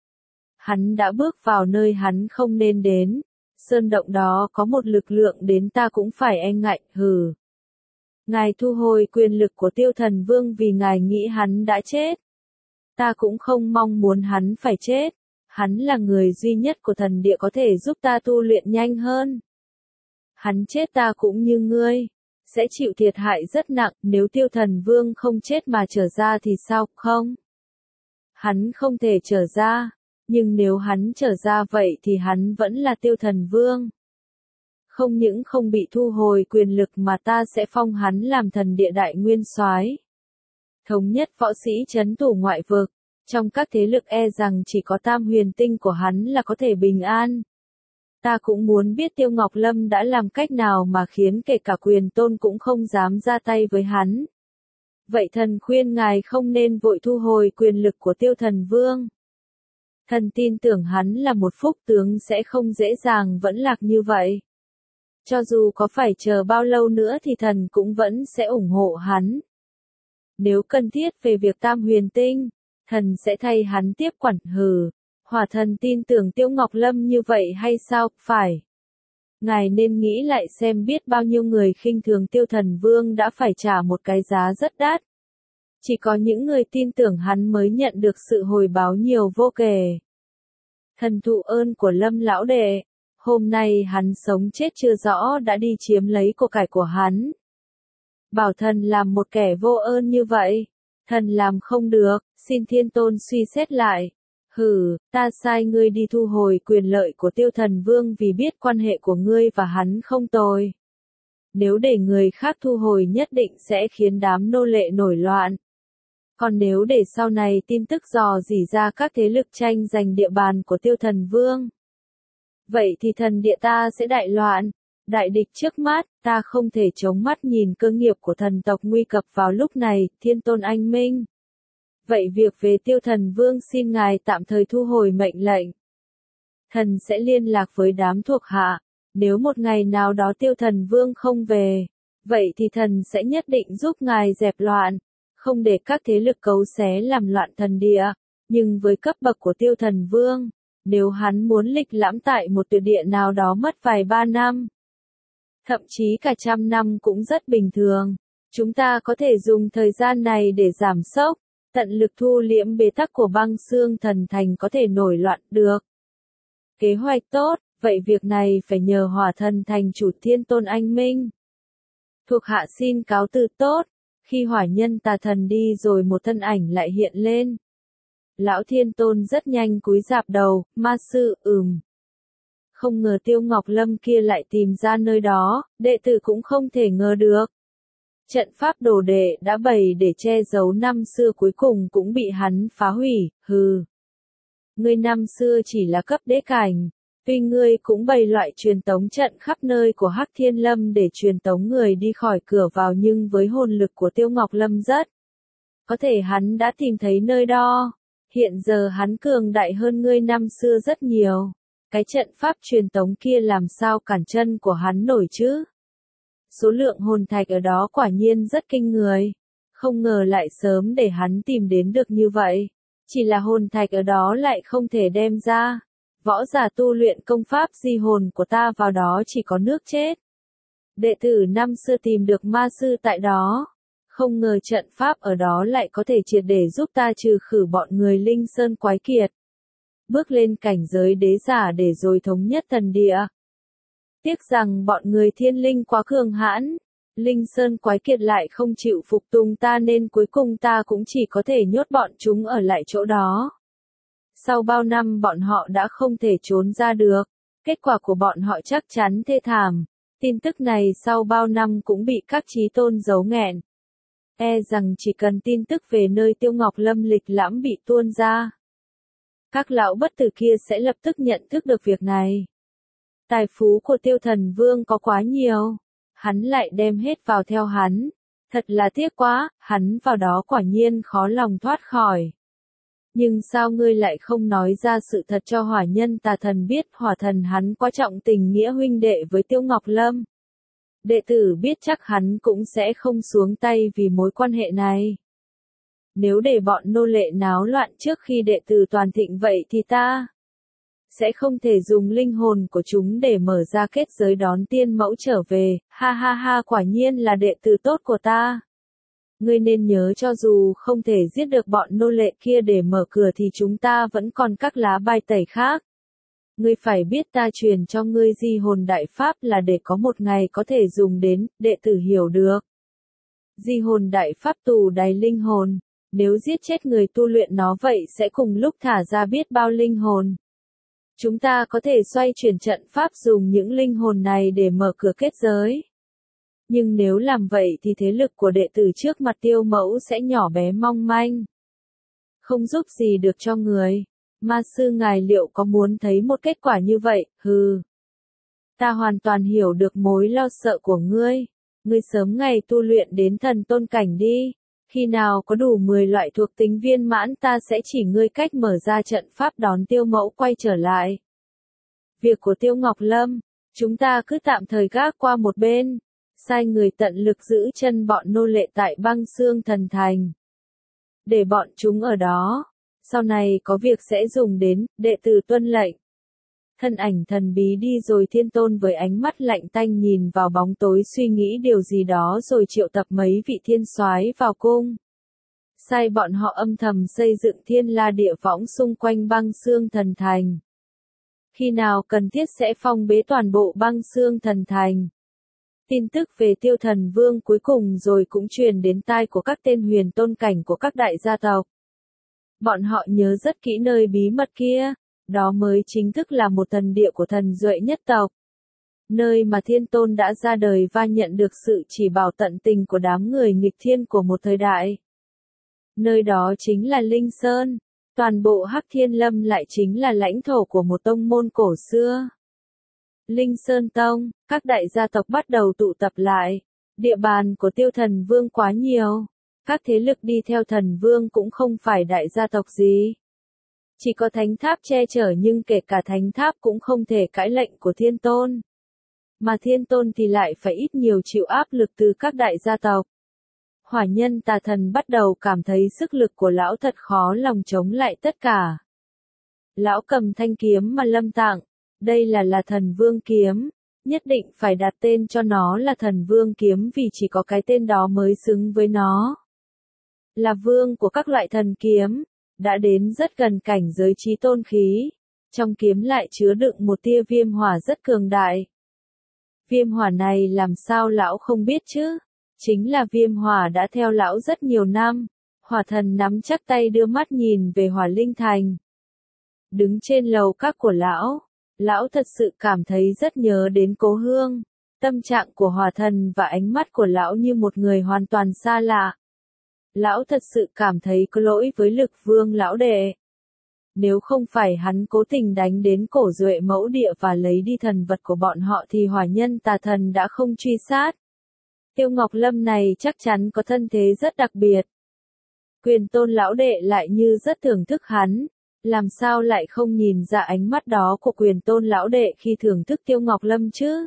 Hắn đã bước vào nơi hắn không nên đến. Sơn động đó có một lực lượng đến ta cũng phải e ngại. Hừ. Ngài thu hồi quyền lực của Tiêu Thần Vương vì ngài nghĩ hắn đã chết. Ta cũng không mong muốn hắn phải chết. Hắn là người duy nhất của thần địa có thể giúp ta tu luyện nhanh hơn. Hắn chết ta cũng như ngươi, sẽ chịu thiệt hại rất nặng. Nếu Tiêu Thần Vương không chết mà trở ra thì sao? Không. Hắn không thể trở ra. Nhưng nếu hắn trở ra vậy thì hắn vẫn là Tiêu Thần Vương. Không những không bị thu hồi quyền lực mà ta sẽ phong hắn làm thần địa đại nguyên soái, thống nhất võ sĩ trấn thủ ngoại vực. Trong các thế lực e rằng chỉ có Tam Huyền Tinh của hắn là có thể bình an. Ta cũng muốn biết Tiêu Ngọc Lâm đã làm cách nào mà khiến kể cả Quyền Tôn cũng không dám ra tay với hắn. Vậy thần khuyên ngài không nên vội thu hồi quyền lực của Tiêu Thần Vương. Thần tin tưởng hắn là một phúc tướng sẽ không dễ dàng vẫn lạc như vậy. Cho dù có phải chờ bao lâu nữa thì thần cũng vẫn sẽ ủng hộ hắn. Nếu cần thiết về việc Tam Huyền Tinh, thần sẽ thay hắn tiếp quản. Hừ, hỏa thần tin tưởng Tiêu Ngọc Lâm như vậy hay sao? Phải. Ngài nên nghĩ lại xem biết bao nhiêu người khinh thường Tiêu Thần Vương đã phải trả một cái giá rất đắt. Chỉ có những người tin tưởng hắn mới nhận được sự hồi báo nhiều vô kể. Thần thụ ơn của Lâm lão đệ, hôm nay hắn sống chết chưa rõ đã đi chiếm lấy của cải của hắn. Bảo thần làm một kẻ vô ơn như vậy, thần làm không được, xin Thiên Tôn suy xét lại. Hừ, ta sai ngươi đi thu hồi quyền lợi của Tiêu Thần Vương vì biết quan hệ của ngươi và hắn không tồi. Nếu để người khác thu hồi nhất định sẽ khiến đám nô lệ nổi loạn. Còn nếu để sau này tin tức dò dỉ ra các thế lực tranh giành địa bàn của Tiêu Thần Vương, vậy thì thần địa ta sẽ đại loạn. Đại địch trước mắt, ta không thể chống mắt nhìn cơ nghiệp của thần tộc nguy cập vào lúc này. Thiên Tôn anh minh. Vậy việc về Tiêu Thần Vương xin ngài tạm thời thu hồi mệnh lệnh. Thần sẽ liên lạc với đám thuộc hạ. Nếu một ngày nào đó Tiêu Thần Vương không về, vậy thì thần sẽ nhất định giúp ngài dẹp loạn, không để các thế lực cấu xé làm loạn thần địa. Nhưng với cấp bậc của Tiêu Thần Vương, nếu hắn muốn lịch lãm tại một tuyệt địa nào đó mất vài ba năm, thậm chí cả trăm năm cũng rất bình thường. Chúng ta có thể dùng thời gian này để giảm sốc, tận lực thu liễm bế tắc của băng xương thần thành có thể nổi loạn được. Kế hoạch tốt, vậy việc này phải nhờ hỏa thần thành chủ Thiên Tôn anh minh. Thuộc hạ xin cáo từ tốt. Khi hỏa nhân tà thần đi rồi một thân ảnh lại hiện lên. Lão Thiên Tôn rất nhanh cúi rạp đầu. Ma sư, ừm. Không ngờ Tiêu Ngọc Lâm kia lại tìm ra nơi đó, đệ tử cũng không thể ngờ được. Trận pháp đồ đệ đã bày để che giấu năm xưa cuối cùng cũng bị hắn phá hủy. Hừ. Ngươi năm xưa chỉ là cấp đế cảnh, tuy ngươi cũng bày loại truyền tống trận khắp nơi của Hắc Thiên Lâm để truyền tống người đi khỏi cửa vào, nhưng với hồn lực của Tiêu Ngọc Lâm rất có thể hắn đã tìm thấy nơi đó. Hiện giờ hắn cường đại hơn ngươi năm xưa rất nhiều. Cái trận pháp truyền tống kia làm sao cản chân của hắn nổi chứ? Số lượng hồn thạch ở đó quả nhiên rất kinh người. Không ngờ lại sớm để hắn tìm đến được như vậy. Chỉ là hồn thạch ở đó lại không thể đem ra. Võ giả tu luyện công pháp di hồn của ta vào đó chỉ có nước chết. Đệ tử năm xưa tìm được ma sư tại đó. Không ngờ trận pháp ở đó lại có thể triệt để giúp ta trừ khử bọn người Linh Sơn quái kiệt. Bước lên cảnh giới đế giả để rồi thống nhất thần địa. Tiếc rằng bọn người thiên linh quá cường hãn. Linh Sơn quái kiệt lại không chịu phục tùng ta nên cuối cùng ta cũng chỉ có thể nhốt bọn chúng ở lại chỗ đó. Sau bao năm bọn họ đã không thể trốn ra được. Kết quả của bọn họ chắc chắn thê thảm. Tin tức này sau bao năm cũng bị các chí tôn giấu nghẹn. E rằng chỉ cần tin tức về nơi Tiêu Ngọc Lâm lịch lãm bị tuôn ra, các lão bất tử kia sẽ lập tức nhận thức được việc này. Tài phú của Tiêu Thần Vương có quá nhiều, hắn lại đem hết vào theo hắn. Thật là tiếc quá, hắn vào đó quả nhiên khó lòng thoát khỏi. Nhưng sao ngươi lại không nói ra sự thật cho hỏa nhân tà thần biết? Hỏa thần hắn quá trọng tình nghĩa huynh đệ với Tiêu Ngọc Lâm. Đệ tử biết chắc hắn cũng sẽ không xuống tay vì mối quan hệ này. Nếu để bọn nô lệ náo loạn trước khi đệ tử toàn thịnh vậy thì ta sẽ không thể dùng linh hồn của chúng để mở ra kết giới đón tiên mẫu trở về. Ha ha ha, quả nhiên là đệ tử tốt của ta. Ngươi nên nhớ cho dù không thể giết được bọn nô lệ kia để mở cửa thì chúng ta vẫn còn các lá bài tẩy khác. Ngươi phải biết ta truyền cho ngươi di hồn đại pháp là để có một ngày có thể dùng đến, đệ tử hiểu được. Di hồn đại pháp tù đày linh hồn, nếu giết chết người tu luyện nó vậy sẽ cùng lúc thả ra biết bao linh hồn. Chúng ta có thể xoay chuyển trận pháp dùng những linh hồn này để mở cửa kết giới. Nhưng nếu làm vậy thì thế lực của đệ tử trước mặt Tiêu mẫu sẽ nhỏ bé mong manh. Không giúp gì được cho người. Ma sư ngài liệu có muốn thấy một kết quả như vậy? Hừ. Ta hoàn toàn hiểu được mối lo sợ của ngươi. Ngươi sớm ngày tu luyện đến thần tôn cảnh đi. Khi nào có đủ mười loại thuộc tính viên mãn ta sẽ chỉ ngươi cách mở ra trận pháp đón Tiêu mẫu quay trở lại. Việc của Tiêu Ngọc Lâm, chúng ta cứ tạm thời gác qua một bên. Sai người tận lực giữ chân bọn nô lệ tại Băng Xương Thần Thành. Để bọn chúng ở đó. Sau này có việc sẽ dùng đến, đệ tử tuân lệnh. Thân ảnh thần bí đi rồi Thiên Tôn với ánh mắt lạnh tanh nhìn vào bóng tối suy nghĩ điều gì đó rồi triệu tập mấy vị thiên soái vào cung. Sai bọn họ âm thầm xây dựng thiên la địa võng xung quanh Băng Xương Thần Thành. Khi nào cần thiết sẽ phong bế toàn bộ Băng Xương Thần Thành. Tin tức về Tiêu Thần Vương cuối cùng rồi cũng truyền đến tai của các tên huyền tôn cảnh của các đại gia tộc. Bọn họ nhớ rất kỹ nơi bí mật kia, đó mới chính thức là một thần địa của thần duệ nhất tộc. Nơi mà Thiên Tôn đã ra đời và nhận được sự chỉ bảo tận tình của đám người nghịch thiên của một thời đại. Nơi đó chính là Linh Sơn, toàn bộ Hắc Thiên Lâm lại chính là lãnh thổ của một tông môn cổ xưa. Linh Sơn Tông, các đại gia tộc bắt đầu tụ tập lại, địa bàn của Tiêu Thần Vương quá nhiều. Các thế lực đi theo thần vương cũng không phải đại gia tộc gì. Chỉ có thánh tháp che chở nhưng kể cả thánh tháp cũng không thể cãi lệnh của Thiên Tôn. Mà Thiên Tôn thì lại phải ít nhiều chịu áp lực từ các đại gia tộc. Hỏa nhân tà thần bắt đầu cảm thấy sức lực của lão thật khó lòng chống lại tất cả. Lão cầm thanh kiếm mà lâm tạng. Đây là là thần vương kiếm. Nhất định phải đặt tên cho nó là thần vương kiếm vì chỉ có cái tên đó mới xứng với nó. Là vương của các loại thần kiếm, đã đến rất gần cảnh giới chí tôn khí. Trong kiếm lại chứa đựng một tia viêm hỏa rất cường đại. Viêm hỏa này làm sao lão không biết chứ? Chính là viêm hỏa đã theo lão rất nhiều năm. Hỏa thần nắm chắc tay đưa mắt nhìn về Hỏa Linh Thành. Đứng trên lầu các của lão, lão thật sự cảm thấy rất nhớ đến cố hương. Tâm trạng của hỏa thần và ánh mắt của lão như một người hoàn toàn xa lạ. Lão thật sự cảm thấy có lỗi với Lực Vương lão đệ. Nếu không phải hắn cố tình đánh đến cổ duệ mẫu địa và lấy đi thần vật của bọn họ thì hỏa nhân tà thần đã không truy sát. Tiêu Ngọc Lâm này chắc chắn có thân thế rất đặc biệt. Quyền tôn lão đệ lại như rất thưởng thức hắn. Làm sao lại không nhìn ra ánh mắt đó của quyền tôn lão đệ khi thưởng thức Tiêu Ngọc Lâm chứ?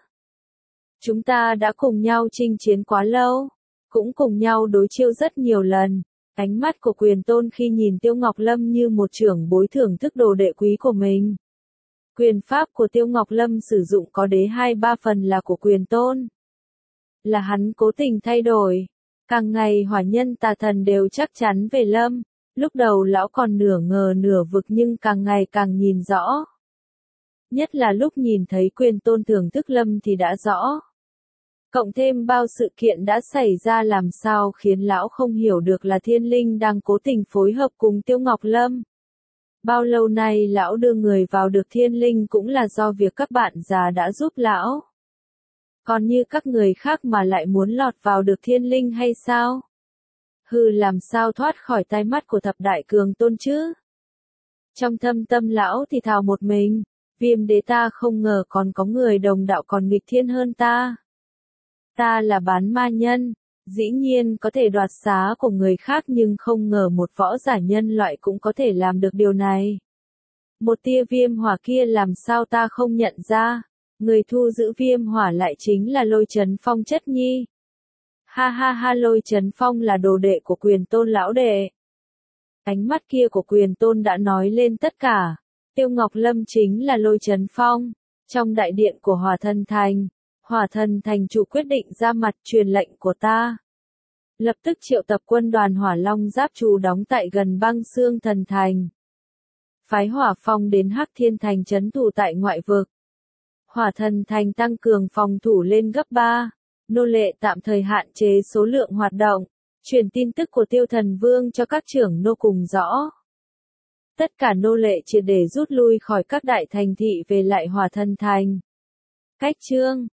Chúng ta đã cùng nhau chinh chiến quá lâu. Cũng cùng nhau đối chiêu rất nhiều lần. Ánh mắt của quyền tôn khi nhìn Tiêu Ngọc Lâm như một trưởng bối thưởng thức đồ đệ quý của mình. Quyền pháp của Tiêu Ngọc Lâm sử dụng có đế hai ba phần là của Quyền Tôn. Là hắn cố tình thay đổi. Càng ngày hỏa nhân tà thần đều chắc chắn về Lâm. Lúc đầu lão còn nửa ngờ nửa vực nhưng càng ngày càng nhìn rõ. Nhất là lúc nhìn thấy Quyền Tôn thưởng thức Lâm thì đã rõ. Cộng thêm bao sự kiện đã xảy ra làm sao khiến lão không hiểu được là thiên linh đang cố tình phối hợp cùng Tiêu Ngọc Lâm. Bao lâu nay lão đưa người vào được thiên linh cũng là do việc các bạn già đã giúp lão. Còn như các người khác mà lại muốn lọt vào được thiên linh hay sao? Hừ, làm sao thoát khỏi tai mắt của thập đại cường tôn chứ? Trong thâm tâm lão thì thào một mình, Viêm đế ta không ngờ còn có người đồng đạo còn nghịch thiên hơn ta. Ta là bán ma nhân, dĩ nhiên có thể đoạt xá của người khác nhưng không ngờ một võ giả nhân loại cũng có thể làm được điều này. Một tia viêm hỏa kia làm sao ta không nhận ra, người thu giữ viêm hỏa lại chính là Lôi Chấn Phong chất nhi. Ha ha ha, Lôi Chấn Phong là đồ đệ của Quyền Tôn lão đệ. Ánh mắt kia của Quyền Tôn đã nói lên tất cả, Tiêu Ngọc Lâm chính là Lôi Chấn Phong. Trong đại điện của Hỏa Thần Thành, Hỏa Thần Thành chủ quyết định ra mặt truyền lệnh của ta. Lập tức triệu tập quân đoàn Hỏa Long Giáp trù đóng tại gần Băng Xương Thần Thành. Phái Hỏa Phong đến Hắc Thiên Thành trấn thủ tại ngoại vực. Hỏa Thần Thành tăng cường phòng thủ lên gấp ba. Nô lệ tạm thời hạn chế số lượng hoạt động. Truyền tin tức của Tiêu Thần Vương cho các trưởng nô cùng rõ. Tất cả nô lệ triệt để rút lui khỏi các đại thành thị về lại Hỏa Thần Thành. Cách chương